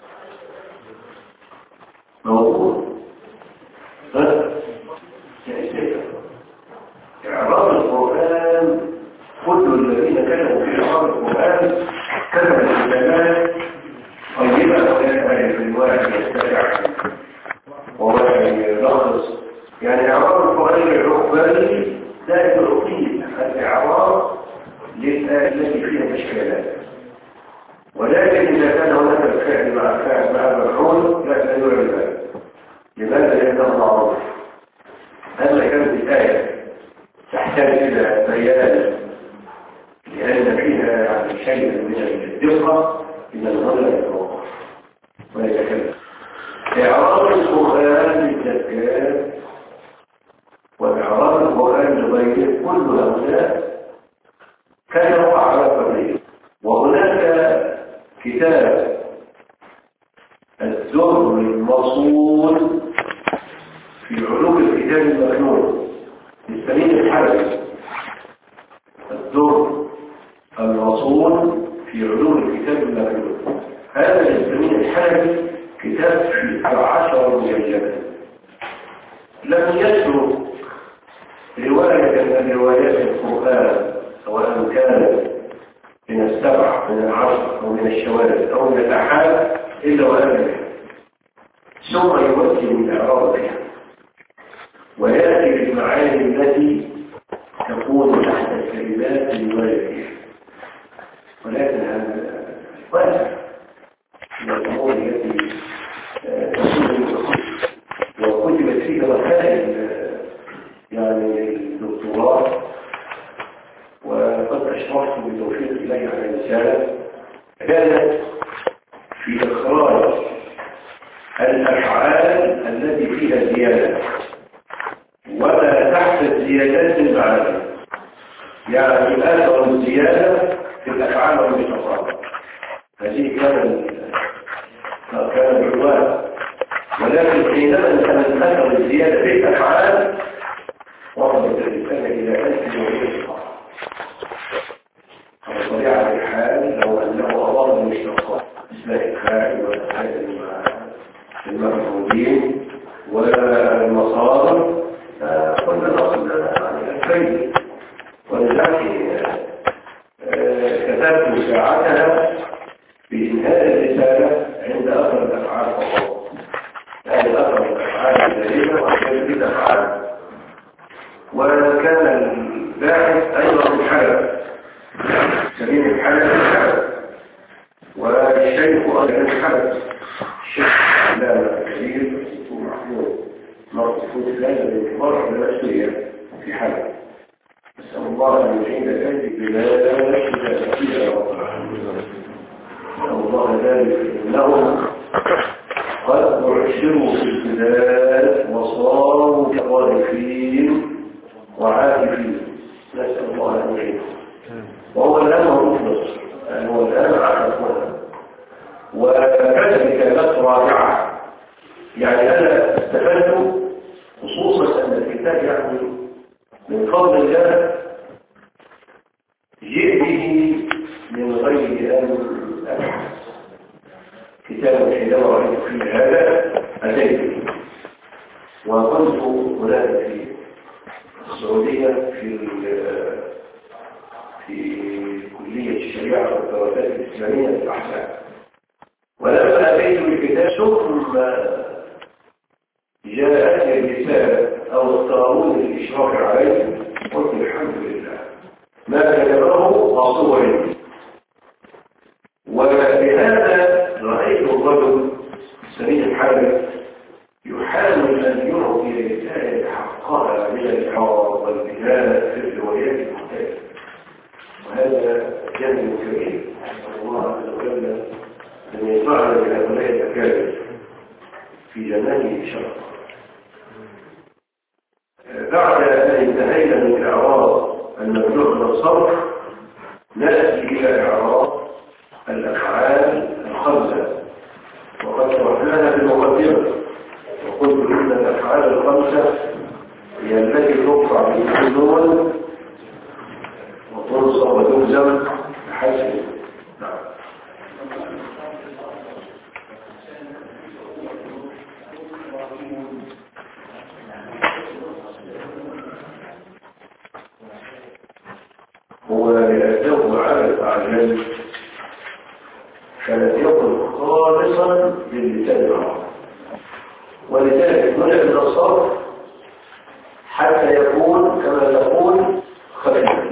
موجود. إعراب القرآن كل الذين كتبوا في إعراب القرآن كتب الكلمات طيبة ويأتي في الواحد يستطيع وواحد يلخص. يعني إعراب القرآن العقبالي لا يعطيه الإعراب للآيات التي فيها إشكالات، ولكن إذا كان هناك الفعل مع الفعل مع المفعول لا يعرف ذلك. لماذا؟ لأنه معروف. أما كانت الآية تحتاج إلى بيان لأن فيها يعني شيء من الدقة إذا هنا يتوقف ويتكلم. إعراب القرآن للزكاة وإعراب القرآن لغيره كل هؤلاء كان وقع على قبله. وهناك كتاب الدر المصون في علوم الكتاب المكنون للسمين الحربي. الدر المصون في علوم الكتاب المكنون هذا للسمين الحربي كتاب في عشر مجلدات لم يترك رواية من روايات القرآن سواء كانت من السبع من العشر أو من الشواذ أو من الأحاد إلا وأبدا ثم يوجه الإعراب فيها ويأتي في المعاني التي تكون تحت الكلمات الرواية فيها، ولكن هذا واسع من الأمور التي وكتبت فيها رسائل يعني الدكتوراه، وقد أشرفت بتوفيق إلي على رسالة كانت في إخراج الأفعال التي فيها زيادة وما تحت الزيادات المعاني، يعني أثر الزيادة في الأفعال والمشتقات. هذه كان كان العنوان، ولكن حينما كان أثر الزيادة في الأفعال وصلت الرسالة إلى ألف ومئة صفحة. على طبيعة الحال لو أنه أضر المشتقات إسماعيل فايدة. ولذلك كتبت ساعتها بإنهاء الرسالة عند أثر الأفعال فقط، يعني أثر الأفعال الدائمة وكان الأفعال. وكان الباحث أيضا من حلب، سبيل الحلب الحلب، والشيخ أيضا من حلب، الشيخ علامة كبير ومحمود مرفوض لنا بالكبار بالأسوية في حلب. نسأل الله أن يعين ذلك بلا شدة فيها نسأل الله ذلك إنهم قد أعشروا في البلاد وصاروا كوارثين وعاكفين. نسأل الله أن يعينه. وهو الآن موجود مصر، يعني هو الآن عاكفنا. وكذلك كانت رائعة، يعني أنا استفدت خصوصا أن الكتاب يعني من فضل الله جئ به من غير أن أبحث. كتاب حينما رأيت فيه هذا أتيت به، وكنت هناك في السعودية في في كلية الشريعة والدراسات الإسلامية في الأحسان. ولما أتيت بالكتاب ثم جاءتني الرسالة أو اضطروني للإشراف عليه، قلت الحمد لله ما كتبه مصور عندي. ولهذا رأيت الرجل سميع الحاجة يحاول أن يعطي رسالة حقها من الحوار والبناء في الروايات المختلفة، وهذا جانب كبير. أسأل الله عز وجل أن يجمعنا بهؤلاء الأكابر في جناته إن شاء الله. بعد أن انتهينا من إعراض الممنوع من الصرف، نأتي إلى إعراض الأفعال الخمسة، وقد شرحناها في المقدمة وقلت إن الأفعال الخمسة هي التي ترفع بالنون وتنصب وتلزم بحسب. نعم. هو لأنه على الأعجاز فلم يكن خالصا للسان العربي، ولذلك منع من الصرف حتى يكون كما يقول خفيفا،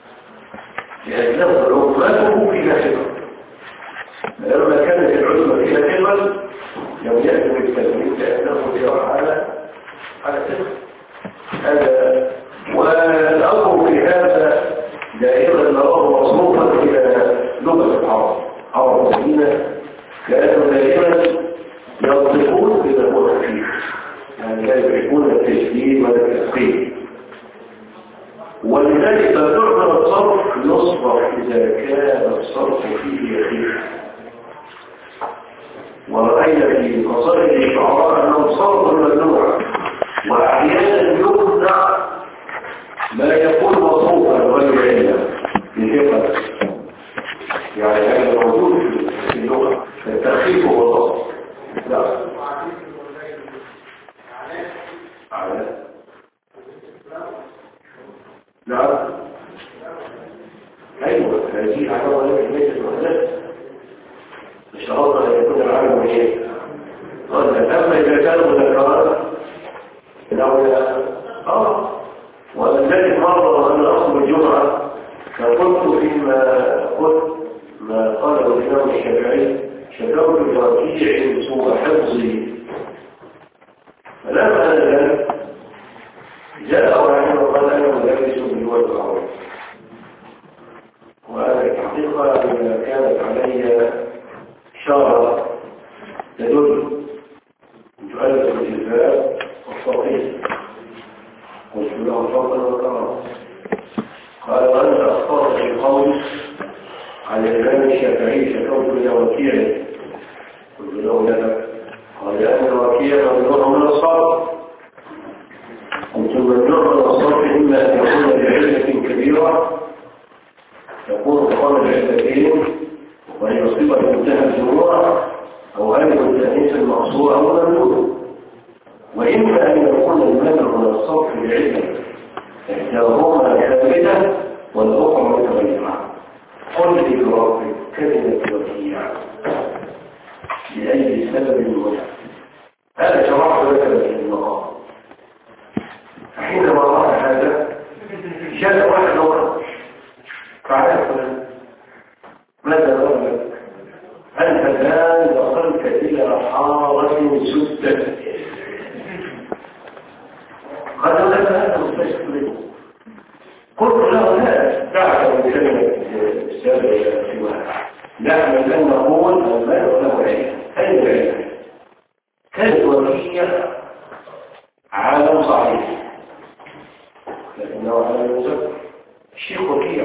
لأنه عظمته في نفسه. لما كانت العظمة في نفسه لو يأتي بالتلميذ لأنه يرى على على سفر هذا. والأمر في هذا دائما نراه مصروفا إلى لغة العرب. عرب المدينة كانوا دائما يطلقون إذا هو خفيف، يعني لا يحبون التشديد ولا التثقيل. ولذلك تعتبر الصرف يصرف إذا كان الصرف فيه يخيف. ورأينا في قصائد الشعراء أنه صرف ممنوع، وأحيانا يمنع ما يكون مصروفا غير علم لثقة، يعني هذا موجود في اللغة التخفيف والصرف. لا على نعم ايوه هذه على ولا ليست وحدات اشترطنا ان يكون العالم ايه قال. اما اذا كانوا مذكرات الاولى اه ولذلك مره وانا اخطب الجمعه فقلت فيما قلت ما قاله الامام الشافعي شكوت لركيع سوء حفظي، فلما نزل جاء واحد وقال انا مدرس بالوجه العربي. وهذا الحقيقه كانت علي شاره تدل تؤلف الجزاء والصحيح. قلت له فضلا وكرما. قال وانت اخطات في القول على الامام الشافعي شكوت الى وكيعه. قلت له لا. قال لان وكيعه ممنوع من الصرف. قلت ممنوع من الصرف اما ان يكون بعلة كبيره تكون بقام العلتين وهي صفه منتهى الجموع، او الف التانيث المقصوره او ممنوع، واما ان يكون المنع من الصرف بعلة احداهما ثابتة والأخرى متغيرة. قل لي بربك كلمة وكيع لأي سبب وجه. هذا شرحت لك في المقام. حينما رأى هذا جاء واحد وقت فعلا فلان ماذا قال لك؟ أنت الآن دخلت إلى حارة سدة. قال لك هذا مستشفى. قلت له لا دعك من كلمة السابق سواها. نحن لن نقول المال له علم. أين العلم؟ كانت وكية عالم صحيح لكنه عالم مزكر. الشيخ وكيع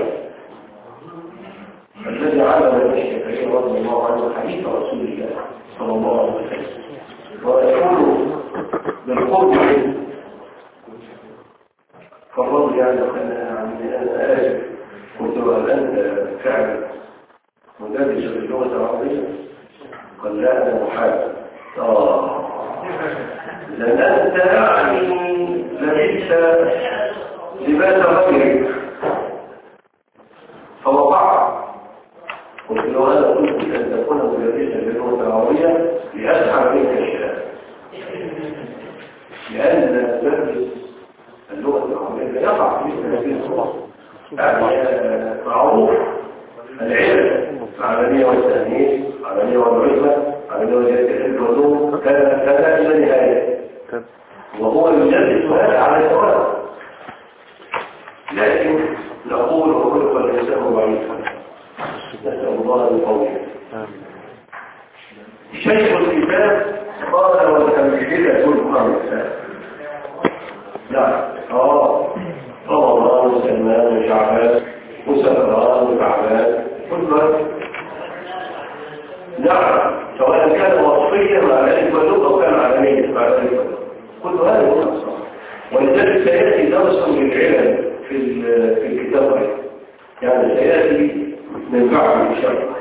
الذي علم الشافعي رضي الله عنه حديث رسول الله صلى الله عليه وسلم ويقول بالقرب منه. فالرجل يعني أنا آسف قلت له هل أنت فعلا مدرس باللغة العربية؟ قال لا أنا محامي. آه لأن أنت يعني لبست لباس غيرك فوقع. قلت له أنا قلت أن تكون مدرسا باللغة العربية لأسحب منك الشهادة لأن مدرس اللغة العربية يقع في مثل يعني معروف العلم العالمية والتأنيث العالمية والعلمة العالمية والجهة العلوم كان كان إلى نهاية وهو يجدد هذا على سواء. لكن نقول وخلق الإنسان ضعيفا نسأل الله القوية. شيخ الكتاب قال والأمثلة الخمسة. نعم اه رمضان وسلمان وشعبان وسفران وشعبان كل نعم سواء كان وصفيا مع ذلك واللغة أو كان عالميا مع ذلك كل هذا هو الصح. ولذلك سيأتي درس للعلم في في الكتاب يعني سيأتي من بعد إن شاء الله.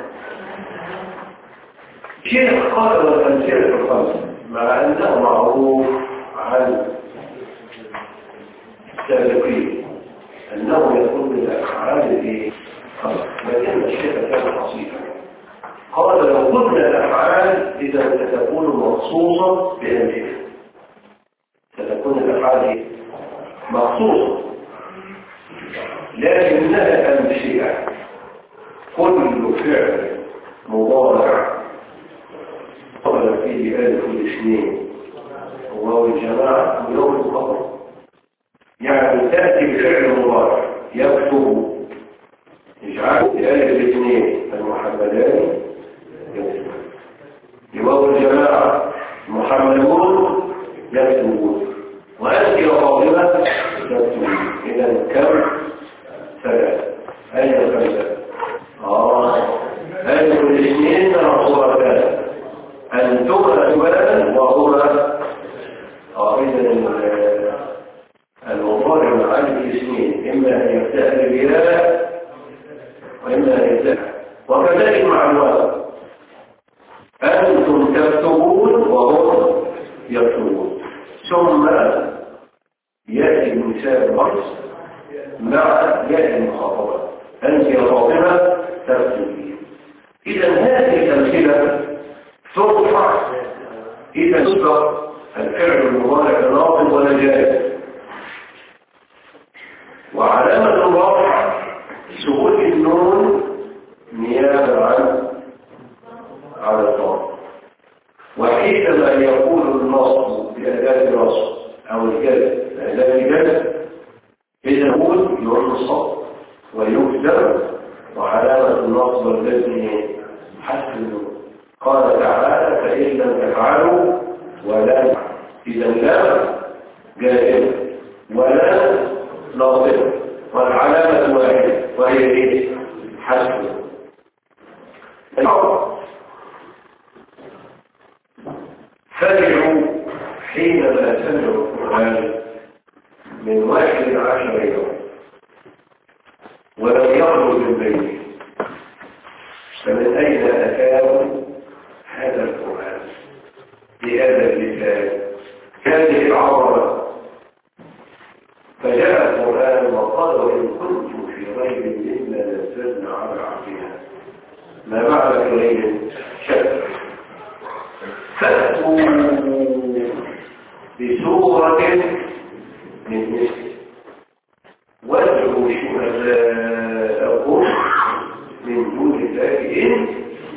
شيخ قال والأمثلة الخمسة مع أنه معروف عن السابقين أنه يكون الأفعال في خمسة لكن الشيخ كان بسيطا. قال لو قلنا الأفعال إذا ستكون مخصوصة بأمثلة ستكون الأفعال مخصوصة لكنها أمثلة. كل فعل مضارع قبل فيه ألف الاثنين وهو الجماعة ويوم الخبر يعني تأتي بفعل مضارع يكتب يجعل بألف الاثنين المحمدان يواو الجماعة محمدون يكتبون وأنت يا فاطمة يكتبون. إذا كم؟ ثلاثة. أين خمسة؟ آه ألف الاثنين مقصورتان أنتما جملا وهما آه إذا المضارع مع ألف الاثنين إما أن يبتدأ بلا وإما أن يبتدأ وكذلك مع الواو أنتم تكتبون وهم يكتبون. ثم يأتي المثال مرس مع يأتي المخاطبة أنت يا فاطمة تكتبين. إذا هذه الأمثلة ترفع إذا سبق الفعل المضارع ناقص ولا جائز. وعلامة الرفع سهول النون نيابة عن على الضاد. وحينما يكون النصب بأداة نصب أو الجزم بأداة جزم إذا يقول ينصب ويكتب وعلامة النصب الذي حسب النون. قال تعالى فإن لم تفعلوا ولا إذا لا جائز ولا ناصب والعلامة واحدة وهي إيه؟ حسب فرحوا حينما سمعوا القرآن من واحد عشر يوم ولم يخرج من بيته فمن أين أتاهم هذا القرآن بهذا اللسان هذه العظمة فجاء القرآن وقال وإن كنتم في ريب مما نزلنا على عبدنا ما معنى في ريب شك فأتوا بسورة من مثل وادعوا شهداءكم من دون الله إن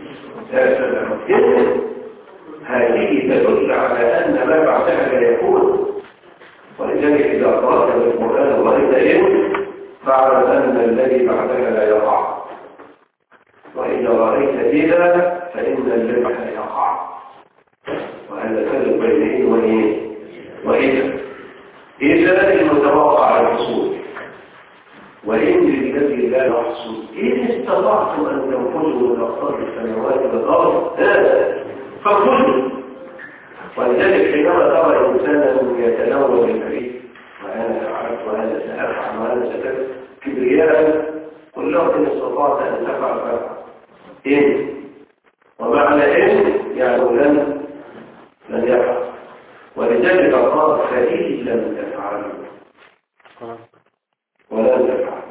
تأتوا هذه تدل على أن ما بعدها لا يكون ولذلك إذا قرأت القرآن ورأيت إن فاعلم أن الذي بعدها لا يقع وإذا رأيت إذا فإن الذي يقع وهذا فرق بين إن وإن وإذا إذا المتوقع على الحصول وإن الذي لا يحصل إن استطعتم أن تنفذوا من أقطار السماوات والأرض فانفذوا ولذلك حينما ترى إنسانا يتناول بالحديث وأنا فعلت وأنا سأفعل وأنا سأفعل كبرياء قل له إن استطعت أن تفعل فعل إن ومعنى إن يعني لن لن يفعل ولذلك قال فإن لم تفعلوا ولن تفعل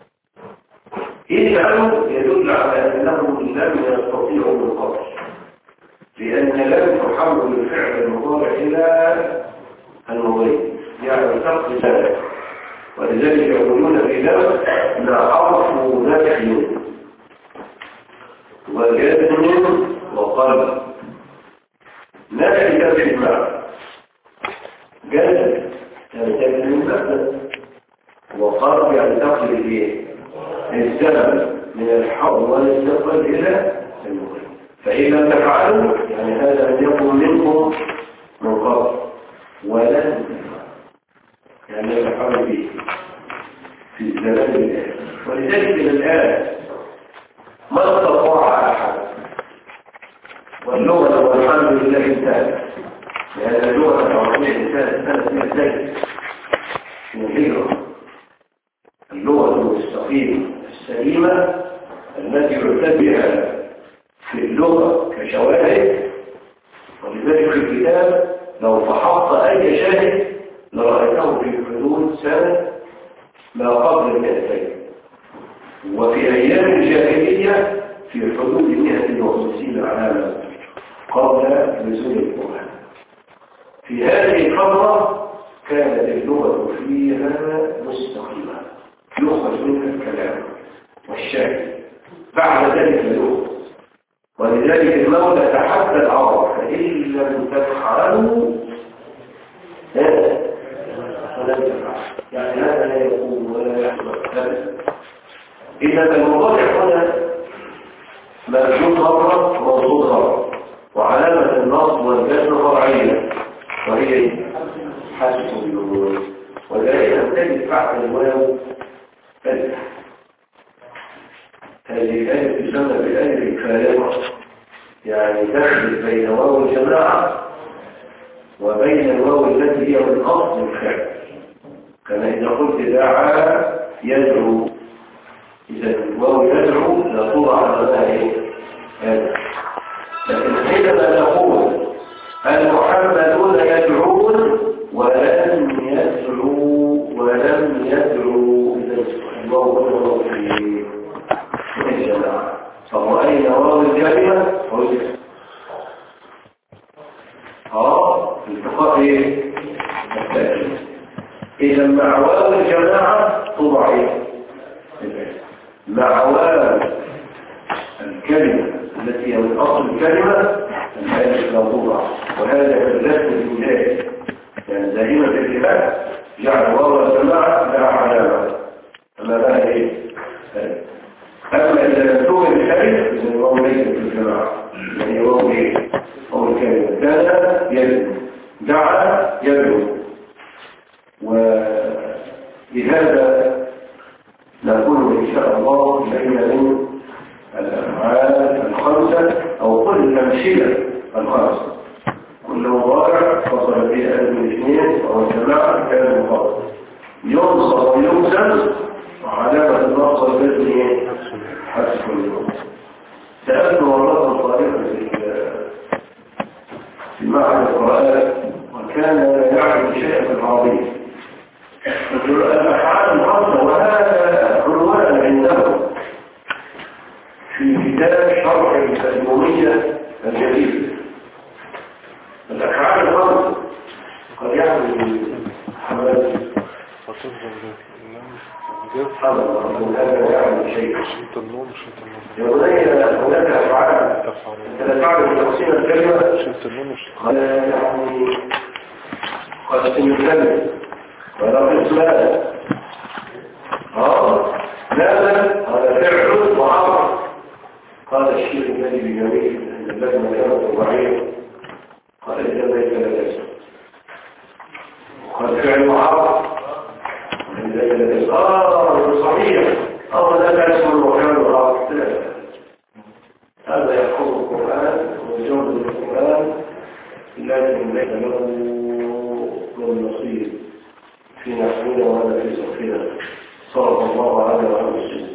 إن فعلوا يدل على أنهم لم يستطيعوا من قبل لأن لم تحول الفعل المضارع إلى المضي يعني تقضي ذلك ولذلك يقولون في ذلك لا حرف نفي وجزم وقلب نفي تفي المعنى جزم يعني تفي المعنى وقلب يعني تقضي الايه الزمن من الحول والاستقبال إلى المضي فإن لم تفعلوا يعني هذا أن يكون منكم من قبل ولن يعني لا تفعلوا به في الزمان الآن ولذلك إلى الآن ما استطاع أحد واللغة والحمد لله انتهت لأن اللغة العربية انتهت سنة اثنتين من الهجرة اللغة المستقيمة السليمة التي يعتد بها في اللغة كشواهد ولذلك في الكتاب لو فحصت أي شاهد لرأيته في حدود سنة ما قبل المئتين وفي أيام الجاهلية في حدود مئة وخمسين عاما قبل نزول القرآن في هذه الفترة كانت اللغة فيها مستقيمة يخرج منها الكلام والشاهد بعد ذلك اللغة ولذلك المولى تحدى العرب فإن لم تفعلوا فلن تفعلوا يعني هذا لا يقوم ولا يحصل أبدا إذا المضارع هنا مرجوع مرة موصول مرة وعلامة النصب والجزم فرعية وهي حسب النور وذلك أن تجد بعد الواو ألف هذه الآية تسمى بالآية الفارقة يعني تخلط بين واو الجماعة وبين الواو التي هي من أصل الفعل كما إذا قلت دعا يدعو إذا الواو يدعو لا توضع على معنى هذا لكن حينما نقول المحمدون يدعون ولم يدعوا ولم يدعوا إذا الواو في الجماعة فرأينا واو الكلمة حجة اه التقاء ايه التأكيد إذا مع واو الجماعة تضع مع واو الكلمة التي هي من أصل الكلمة الآية لا توضع وهذا كالرسم الإلهي يعني دائما في الكتاب جعل واو الجماعة لها علامة أما بقى ايه أما إذا لم توجد الكلمة إذا واو ليس في الجماعة يعني واو ايه أو الكلمة كان يدعو دعا يدعو وبهذا نكون إن شاء الله بين من الأفعال الخمسة أو كل الأمثلة الخمسة كل مضارع فصل فيه ألف الاثنين وهو الجماعة كان مفضل ينصب وينزل وعلامة النصب البدني حسب اليوم سألت مرة طريقة في معهد القرآن وكان يعرف شيئا في العربية فقال الأفعال الخمسة وهذا عنوان عندهم في كتاب شرح التأميمية الجديد. الأفعال الخمسة قد يعمل حمد هذا يعمل شيء يقول هناك أفعال الأفعال بتقسيم الكلمة يعني قد تنكلم ولا قسمان اه لا هذا فعل وعمر. قال الشيخ الذي بجميل ان اللجنه كانت رباعيه قال اذا ليس لا تسمع. قال فعل وعمر اذا لا تسمع اه صحيح او لا تسمع وفعل وعمر. هذا يحفظ القران ويجود القران لكن ليس له من نصيب في نحونا وهذا في صفنا. صلى الله عليه وسلم.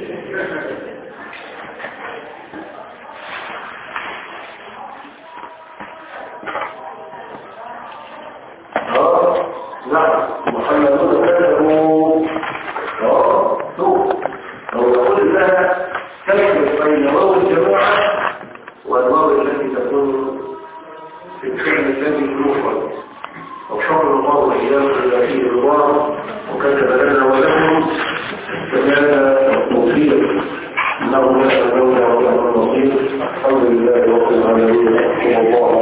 اه نعم محمدون كتبوا اه شوف لو نقول لها تفرق بين واو الجماعه والواو التي تكون في الفعل الذي يوفر أو شكر الله وإياكم إلى فيه الرضوان وكتب لنا ولكم فكان التوفيق إنه لا يدون ولا النصير. الحمد لله رب العالمين. الله